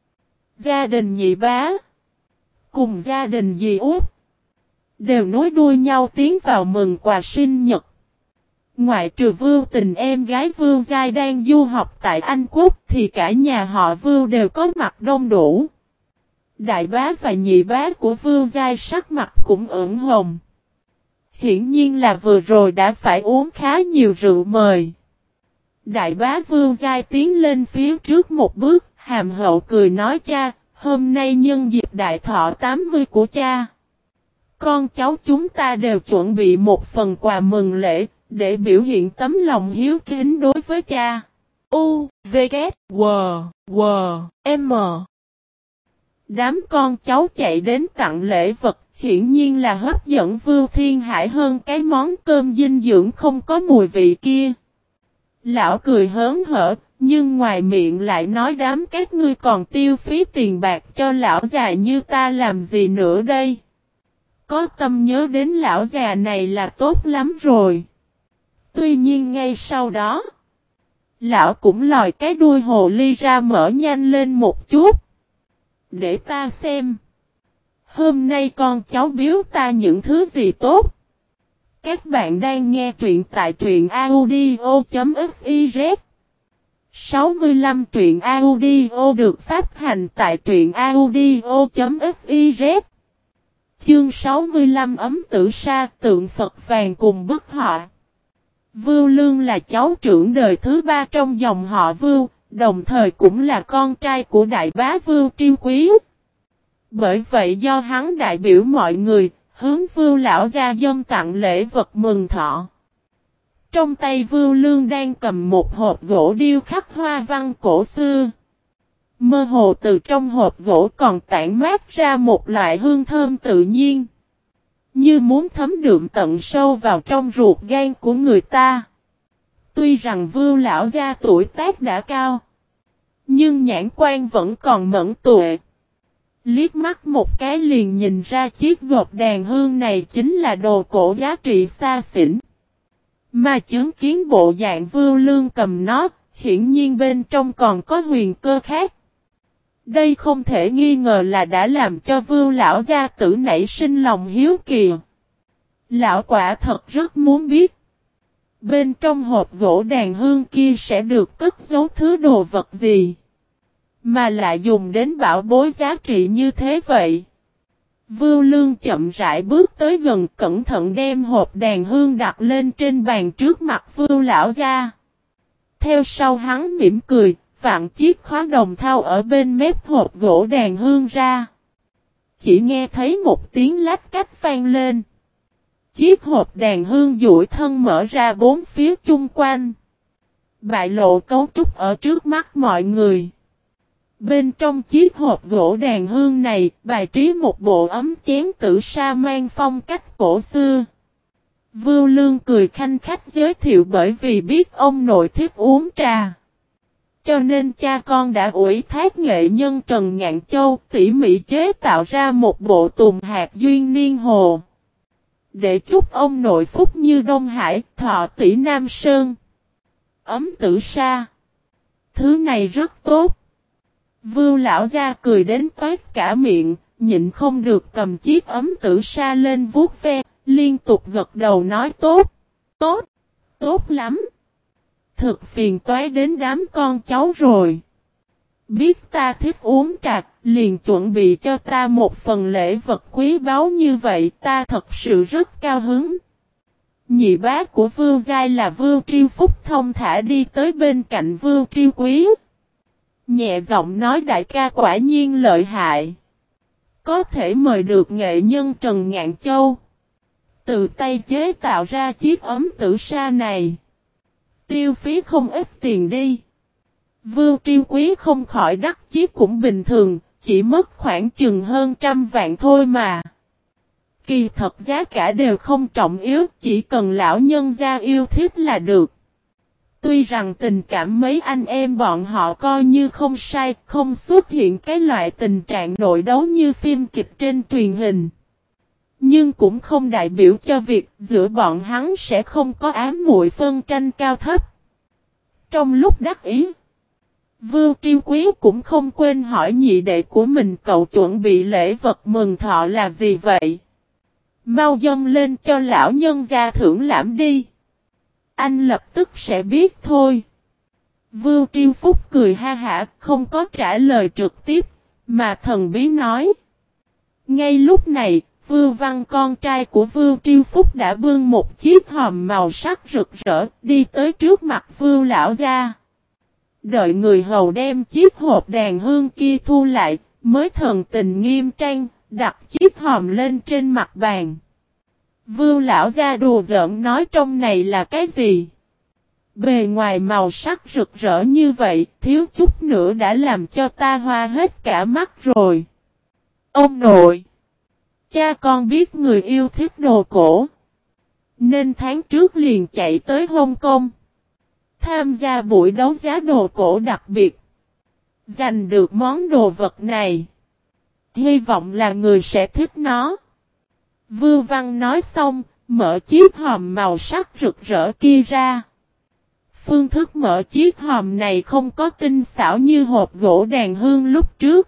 gia đình nhị bá, cùng gia đình dì út, đều nối đuôi nhau tiến vào mừng quà sinh nhật. Ngoại trừ Vương Tình em gái Vương Giai đang du học tại Anh Quốc thì cả nhà họ Vương đều có mặt đông đủ. Đại bá và nhị bá của Vương Giai sắc mặt cũng ửng hồng. Hiển nhiên là vừa rồi đã phải uống khá nhiều rượu mời. Đại bá Vương Giai tiến lên phía trước một bước, hàm hậu cười nói cha, hôm nay nhân dịp đại thọ tám mươi của cha. Con cháu chúng ta đều chuẩn bị một phần quà mừng lễ, để biểu hiện tấm lòng hiếu kính đối với cha. U, V, K, W, W, M. Đám con cháu chạy đến tặng lễ vật, hiển nhiên là hấp dẫn Vương Thiên Hải hơn cái món cơm dinh dưỡng không có mùi vị kia. Lão cười hớn hở, nhưng ngoài miệng lại nói đám các ngươi còn tiêu phí tiền bạc cho lão già như ta làm gì nữa đây. có tâm nhớ đến lão già này là tốt lắm rồi. Tuy nhiên ngay sau đó, lão cũng lòi cái đuôi hồ ly ra mở nhanh lên một chút. Để ta xem. Hôm nay con cháu biếu ta những thứ gì tốt. Các bạn đang nghe truyện tại truyện audio.fiz. sáu mươi lăm truyện audio được phát hành tại truyện audio.fiz. Chương sáu mươi lăm ấm tử sa tượng Phật vàng cùng bức họa. Vưu Lương là cháu trưởng đời thứ ba trong dòng họ Vưu, đồng thời cũng là con trai của đại bá Vưu Triêu Quý. Bởi vậy do hắn đại biểu mọi người, hướng Vưu lão gia dâng tặng lễ vật mừng thọ. Trong tay Vưu Lương đang cầm một hộp gỗ điêu khắc hoa văn cổ xưa. Mơ hồ từ trong hộp gỗ còn tản mát ra một loại hương thơm tự nhiên, như muốn thấm đượm tận sâu vào trong ruột gan của người ta. Tuy rằng Vưu lão gia tuổi tác đã cao, nhưng nhãn quan vẫn còn mẫn tuệ. Liếc mắt một cái liền nhìn ra chiếc gộp đàn hương này chính là đồ cổ giá trị xa xỉn. Mà chứng kiến bộ dạng Vưu Lương cầm nó, hiển nhiên bên trong còn có huyền cơ khác. Đây không thể nghi ngờ là đã làm cho Vưu lão gia tử nảy sinh lòng hiếu kỳ. Lão quả thật rất muốn biết, bên trong hộp gỗ đàn hương kia sẽ được cất giấu thứ đồ vật gì, mà lại dùng đến bảo bối giá trị như thế vậy. Vưu Lương chậm rãi bước tới gần, cẩn thận đem hộp đàn hương đặt lên trên bàn trước mặt Vưu lão gia. Theo sau hắn mỉm cười, vặn chiếc khóa đồng thau ở bên mép hộp gỗ đàn hương ra. Chỉ nghe thấy một tiếng lách cách vang lên. Chiếc hộp đàn hương duỗi thân mở ra bốn phía chung quanh, bại lộ cấu trúc ở trước mắt mọi người. Bên trong chiếc hộp gỗ đàn hương này bài trí một bộ ấm chén tử sa mang phong cách cổ xưa. Vưu Lương cười khanh khách giới thiệu, bởi vì biết ông nội thích uống trà, cho nên cha con đã ủy thác nghệ nhân Trần Ngạn Châu tỉ mỉ chế tạo ra một bộ tùng hạt duyên niên hồ, để chúc ông nội phúc như Đông Hải, thọ tỷ Nam Sơn. Ấm tử sa, thứ này rất tốt. Vưu lão gia cười đến toát cả miệng, nhịn không được cầm chiếc ấm tử sa lên vuốt ve, liên tục gật đầu nói tốt, tốt, tốt lắm. Thực phiền toái đến đám con cháu rồi. Biết ta thích uống trà, liền chuẩn bị cho ta một phần lễ vật quý báu như vậy, ta thật sự rất cao hứng. Nhị bá của Vưu Giai là Vưu Triêu Phúc thông thả đi tới bên cạnh Vưu Triêu Quý, nhẹ giọng nói đại ca quả nhiên lợi hại, có thể mời được nghệ nhân Trần Ngạn Châu từ tay chế tạo ra chiếc ấm tử sa này, tiêu phí không ít tiền đi. Vưu Triêu Quý không khỏi đắc chí cũng bình thường, chỉ mất khoảng chừng hơn trăm vạn thôi mà. Kỳ thật giá cả đều không trọng yếu, chỉ cần lão nhân gia yêu thích là được. Tuy rằng tình cảm mấy anh em bọn họ coi như không sai, không xuất hiện cái loại tình trạng nội đấu như phim kịch trên truyền hình, nhưng cũng không đại biểu cho việc giữa bọn hắn sẽ không có ám muội phân tranh cao thấp. Trong lúc đắc ý, Vưu Triêu Quý cũng không quên hỏi nhị đệ của mình cậu chuẩn bị lễ vật mừng thọ là gì vậy? Mau dâng lên cho lão nhân gia thưởng lãm đi. Anh lập tức sẽ biết thôi. Vưu Triêu Phúc cười ha hả, không có trả lời trực tiếp, mà thần bí nói. Ngay lúc này, Vưu Văn con trai của Vưu Triêu Phúc đã bưng một chiếc hòm màu sắc rực rỡ, đi tới trước mặt Vưu lão gia. Đợi người hầu đem chiếc hộp đàn hương kia thu lại, mới thần tình nghiêm trang, đặt chiếc hòm lên trên mặt bàn. Vưu lão gia đùa giỡn nói trong này là cái gì? Bề ngoài màu sắc rực rỡ như vậy, thiếu chút nữa đã làm cho ta hoa hết cả mắt rồi. Ông nội! Cha con biết người yêu thích đồ cổ, nên tháng trước liền chạy tới Hong Kong, tham gia buổi đấu giá đồ cổ đặc biệt, giành được món đồ vật này. Hy vọng là người sẽ thích nó. Vưu Văn nói xong, mở chiếc hòm màu sắc rực rỡ kia ra. Phương thức mở chiếc hòm này không có tinh xảo như hộp gỗ đàn hương lúc trước.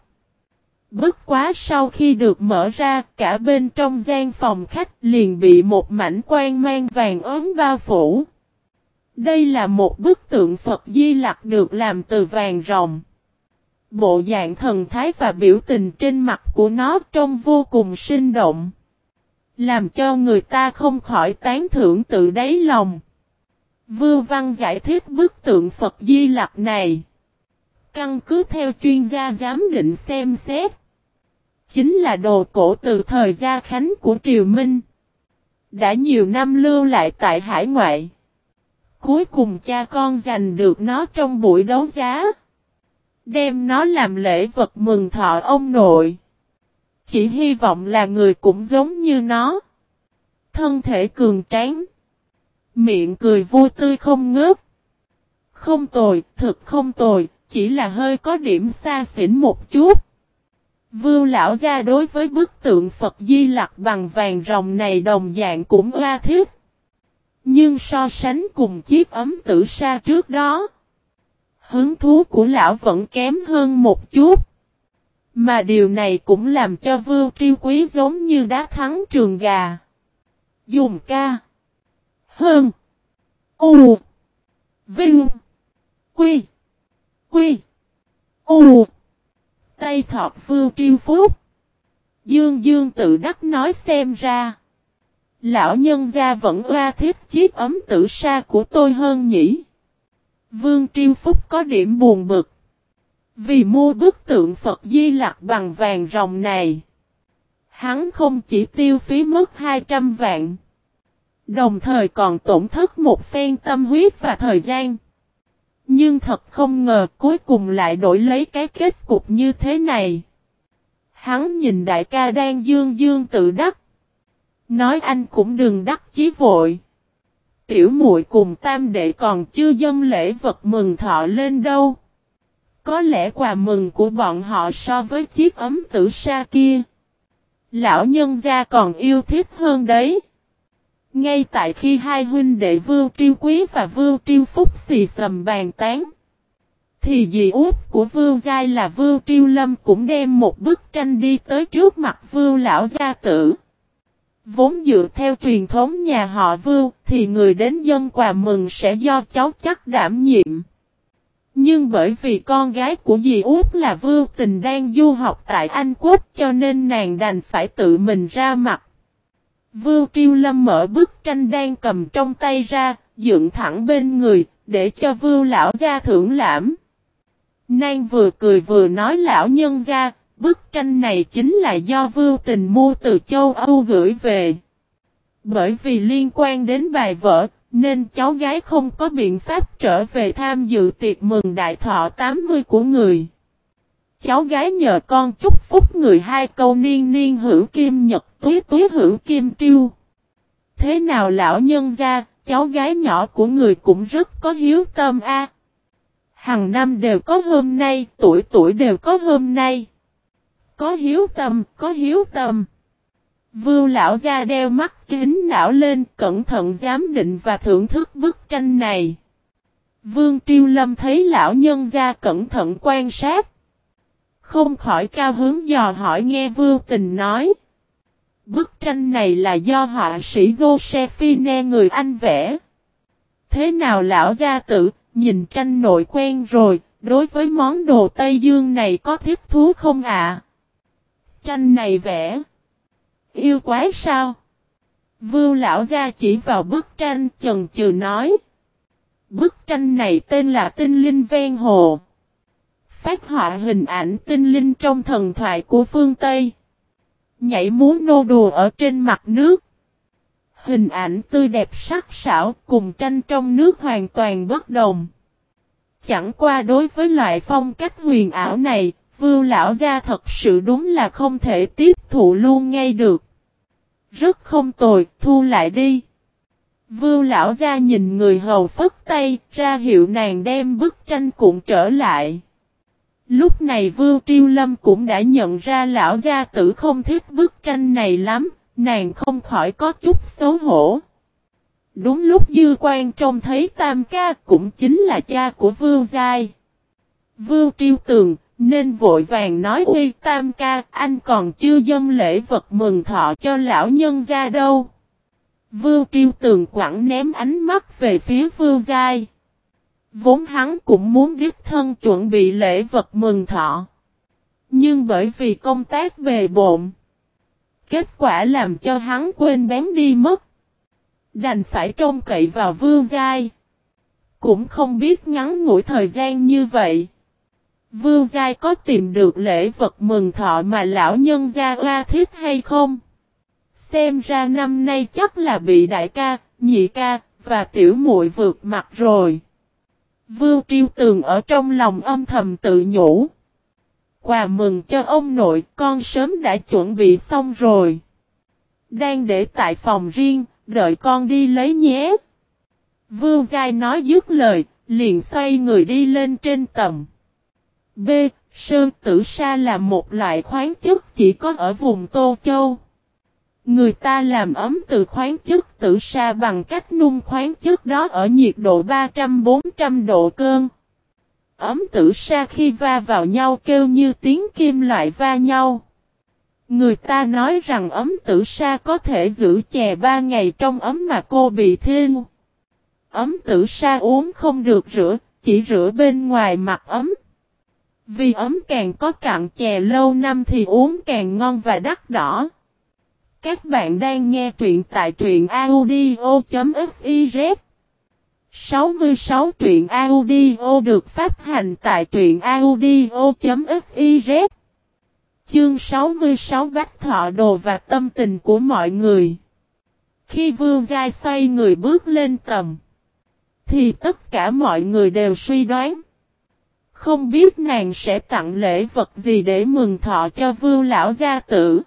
Bất quá sau khi được mở ra, cả bên trong gian phòng khách liền bị một mảnh quang mang vàng ốm bao phủ. Đây là một bức tượng Phật Di Lặc được làm từ vàng ròng. Bộ dạng thần thái và biểu tình trên mặt của nó trông vô cùng sinh động, làm cho người ta không khỏi tán thưởng tự đáy lòng. Vưu Văn giải thích bức tượng Phật Di Lặc này, căn cứ theo chuyên gia giám định xem xét, chính là đồ cổ từ thời Gia Khánh của Triều Minh, đã nhiều năm lưu lại tại hải ngoại. Cuối cùng cha con giành được nó trong buổi đấu giá, đem nó làm lễ vật mừng thọ ông nội. Chỉ hy vọng là người cũng giống như nó, thân thể cường tráng, miệng cười vui tươi không ngớt. Không tồi, thực không tồi, chỉ là hơi có điểm xa xỉn một chút. Vưu lão gia đối với bức tượng Phật Di Lặc bằng vàng ròng này đồng dạng cũng oa thiết. Nhưng so sánh cùng chiếc ấm tử sa trước đó, hứng thú của lão vẫn kém hơn một chút. Mà điều này cũng làm cho Vưu Triêu Quý giống như đá thắng trường gà. Dùng ca. Hơn. U. Vinh. Quy. Quy. U. Tay thọt Vưu Triêu Phúc. Dương Dương tự đắc nói xem ra, lão nhân gia vẫn oa thiết chiếc ấm tử sa của tôi hơn nhỉ. Vương Triêu Phúc có điểm buồn bực. Vì mua bức tượng Phật Di Lặc bằng vàng ròng này, hắn không chỉ tiêu phí mất hai trăm vạn, đồng thời còn tổn thất một phen tâm huyết và thời gian. Nhưng thật không ngờ cuối cùng lại đổi lấy cái kết cục như thế này. Hắn nhìn đại ca đang dương dương tự đắc, nói anh cũng đừng đắc chí vội. Tiểu muội cùng tam đệ còn chưa dâng lễ vật mừng thọ lên đâu. Có lẽ quà mừng của bọn họ so với chiếc ấm tử sa kia, lão nhân gia còn yêu thích hơn đấy. Ngay tại khi hai huynh đệ Vưu Triêu Quý và Vưu Triêu Phúc xì xầm bàn tán, thì dì út của Vưu Giai là Vưu Triêu Lâm cũng đem một bức tranh đi tới trước mặt Vưu lão gia tử. Vốn dựa theo truyền thống nhà họ Vưu thì người đến dâng quà mừng sẽ do cháu chắc đảm nhiệm. Nhưng bởi vì con gái của dì út là Vưu Tình đang du học tại Anh Quốc cho nên nàng đành phải tự mình ra mặt. Vưu Triêu Lâm mở bức tranh đang cầm trong tay ra, dựng thẳng bên người, để cho Vưu lão gia thưởng lãm. Nàng vừa cười vừa nói lão nhân gia, bức tranh này chính là do Vưu Tình mua từ châu Âu gửi về. Bởi vì liên quan đến bài vở, nên cháu gái không có biện pháp trở về tham dự tiệc mừng đại thọ tám mươi của người. Cháu gái nhờ con chúc phúc người hai câu niên niên hữu kim nhật túi túi hữu kim triêu. Thế nào lão nhân gia, cháu gái nhỏ của người cũng rất có hiếu tâm a. À. Hằng năm đều có hôm nay, tuổi tuổi đều có hôm nay. Có hiếu tâm, có hiếu tâm. Vưu lão gia đeo mắt kính não lên, cẩn thận giám định và thưởng thức bức tranh này. Vương Triêu Lâm thấy lão nhân gia cẩn thận quan sát, không khỏi cao hứng dò hỏi nghe Vưu Tình nói. Bức tranh này là do họa sĩ Josephine người Anh vẽ. Thế nào lão gia tử, nhìn tranh nội quen rồi, đối với món đồ Tây Dương này có thích thú không ạ? À? Tranh này vẽ yêu quái sao? Vưu lão gia chỉ vào bức tranh chần chừ nói. Bức tranh này tên là Tinh Linh Ven Hồ. Phát họa hình ảnh tinh linh trong thần thoại của phương Tây. Nhảy múa nô đùa ở trên mặt nước. Hình ảnh tươi đẹp sắc sảo cùng tranh trong nước hoàn toàn bất đồng. Chẳng qua đối với loại phong cách huyền ảo này, Vưu lão gia thật sự đúng là không thể tiếp thụ luôn ngay được. Rất không tồi, thu lại đi. Vưu lão gia nhìn người hầu phất tay, ra hiệu nàng đem bức tranh cuộn trở lại. Lúc này Vưu Triêu Lâm cũng đã nhận ra lão gia tử không thích bức tranh này lắm, nàng không khỏi có chút xấu hổ. Đúng lúc Dư Quan trông thấy Tam ca cũng chính là cha của Vưu Giai. Vưu Triêu Tường nên vội vàng nói uy Tam ca, anh còn chưa dâng lễ vật mừng thọ cho lão nhân gia đâu. Vưu Triêu Tường quẳng ném ánh mắt về phía Vưu Giai. Vốn hắn cũng muốn đích thân chuẩn bị lễ vật mừng thọ. Nhưng bởi vì công tác bề bộn, kết quả làm cho hắn quên bén đi mất. Đành phải trông cậy vào Vưu Giai. Cũng không biết ngắn ngủi thời gian như vậy, Vưu Giai có tìm được lễ vật mừng thọ mà lão nhân gia oa thiết hay không? Xem ra năm nay chắc là bị đại ca, nhị ca và tiểu muội vượt mặt rồi. Vưu Triêu Tường ở trong lòng âm thầm tự nhủ. Quà mừng cho ông nội con sớm đã chuẩn bị xong rồi. Đang để tại phòng riêng, đợi con đi lấy nhé. Vưu Giai nói dứt lời, liền xoay người đi lên trên tầng. B. Sơn tử sa là một loại khoáng chất chỉ có ở vùng Tô Châu. Người ta làm ấm từ khoáng chất tử sa bằng cách nung khoáng chất đó ở nhiệt độ ba trăm đến bốn trăm độ cơn. Ấm tử sa khi va vào nhau kêu như tiếng kim loại va nhau. Người ta nói rằng ấm tử sa có thể giữ chè ba ngày trong ấm mà cô bị thiêu. Ấm tử sa uống không được rửa, chỉ rửa bên ngoài mặt ấm. Vì ấm càng có cặn chè lâu năm thì uống càng ngon và đắt đỏ. Các bạn đang nghe truyện tại truyện audio chấm fiz. sáu mươi sáu truyện audio được phát hành tại truyện audio chấm fiz. Chương sáu mươi sáu Bách Thọ Đồ và tâm tình của mọi người. Khi Vưu Giai xoay người bước lên tầm, thì tất cả mọi người đều suy đoán. Không biết nàng sẽ tặng lễ vật gì để mừng thọ cho Vưu lão gia tử.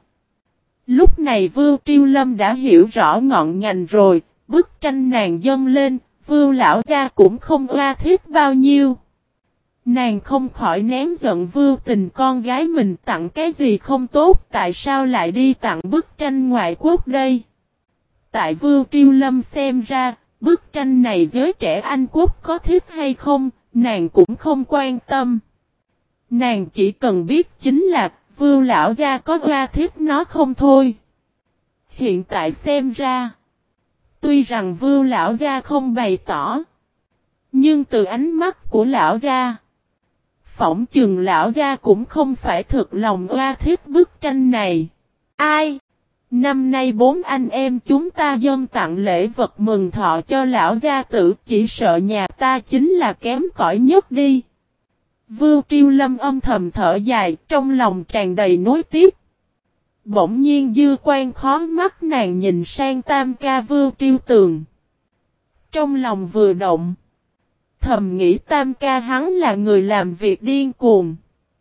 Lúc này Vưu Triêu Lâm đã hiểu rõ ngọn ngành rồi, bức tranh nàng dâng lên, Vưu lão gia cũng không oa thiết bao nhiêu. Nàng không khỏi nén giận Vưu Tình con gái mình tặng cái gì không tốt, tại sao lại đi tặng bức tranh ngoại quốc đây? Tại Vưu Triêu Lâm xem ra, bức tranh này giới trẻ Anh quốc có thích hay không, nàng cũng không quan tâm. Nàng chỉ cần biết chính là Vưu lão gia có oa thiết nó không thôi. Hiện tại xem ra, tuy rằng Vưu lão gia không bày tỏ, nhưng từ ánh mắt của lão gia, phỏng chừng lão gia cũng không phải thực lòng oa thiết bức tranh này. Ai? Năm nay bốn anh em chúng ta dâng tặng lễ vật mừng thọ cho lão gia tử, chỉ sợ nhà ta chính là kém cỏi nhất đi. Vưu Triêu Lâm âm thầm thở dài, trong lòng tràn đầy nối tiếc. Bỗng nhiên Dư Quan khó mắt nàng nhìn sang Tam ca Vưu Triêu Tường. Trong lòng vừa động, thầm nghĩ Tam ca hắn là người làm việc điên cuồng.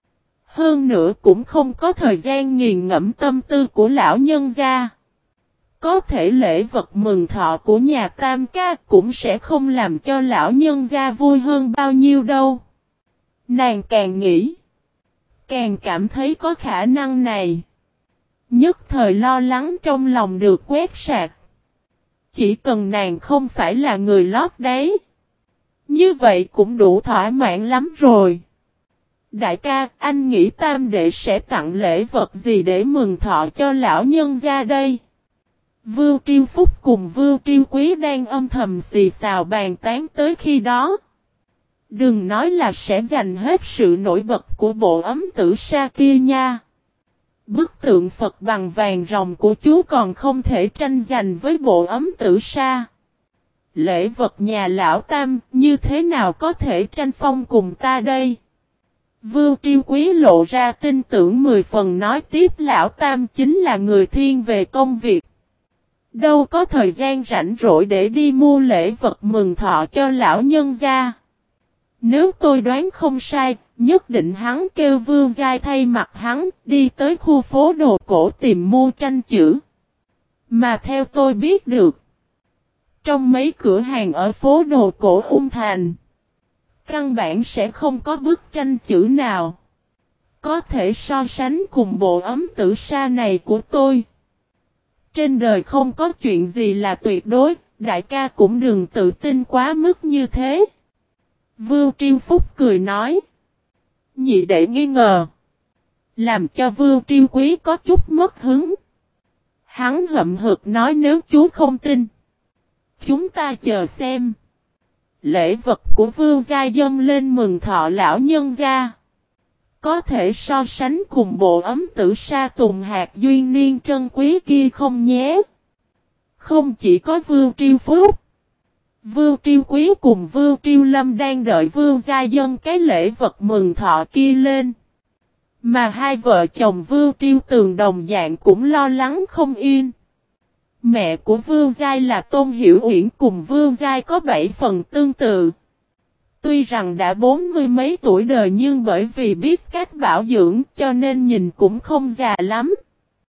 Hơn nữa cũng không có thời gian nghiền ngẫm tâm tư của lão nhân gia. Có thể lễ vật mừng thọ của nhà Tam ca cũng sẽ không làm cho lão nhân gia vui hơn bao nhiêu đâu. Nàng càng nghĩ, càng cảm thấy có khả năng này. Nhất thời lo lắng trong lòng được quét sạch. Chỉ cần nàng không phải là người lót đáy, như vậy cũng đủ thỏa mãn lắm rồi. Đại ca, anh nghĩ Tam đệ sẽ tặng lễ vật gì để mừng thọ cho lão nhân gia đây? Vưu Triêu Phúc cùng Vưu Triêu Quý đang âm thầm xì xào bàn tán tới khi đó. Đừng nói là sẽ dành hết sự nổi bật của bộ ấm tử sa kia nha. Bức tượng Phật bằng vàng ròng của chú còn không thể tranh giành với bộ ấm tử sa. Lễ vật nhà lão Tam như thế nào có thể tranh phong cùng ta đây? Vưu Triêu Quý lộ ra tin tưởng mười phần nói tiếp, lão Tam chính là người thiên về công việc. Đâu có thời gian rảnh rỗi để đi mua lễ vật mừng thọ cho lão nhân gia. Nếu tôi đoán không sai, nhất định hắn kêu Vưu Giai thay mặt hắn đi tới khu phố đồ cổ tìm mua tranh chữ. Mà theo tôi biết được, trong mấy cửa hàng ở phố đồ cổ Ung Thành, căn bản sẽ không có bức tranh chữ nào có thể so sánh cùng bộ ấm tử sa này của tôi. trên đời không có chuyện gì là tuyệt đối, đại ca cũng đừng tự tin quá mức như thế. Vưu Triêu Phúc cười nói. Nhị đệ nghi ngờ. Làm cho Vưu Triêu Quý có chút mất hứng. Hắn hậm hực nói nếu chú không tin. Chúng ta chờ xem. Lễ vật của Vưu gia dâng lên mừng thọ lão nhân gia. Có thể so sánh cùng bộ ấm tử sa tùng hạt duyên niên trân quý kia không nhé. Không chỉ có Vưu Triêu Phúc. Vưu Triêu Quý cùng Vưu Triêu Lâm đang đợi Vưu gia dâng cái lễ vật mừng thọ kia lên. Mà hai vợ chồng Vưu Triêu Tường đồng dạng cũng lo lắng không yên. Mẹ của Vưu Giai là Tôn Hiểu Uyển cùng Vưu Giai có bảy phần tương tự. Tuy rằng đã bốn mươi mấy tuổi đời nhưng bởi vì biết cách bảo dưỡng cho nên nhìn cũng không già lắm.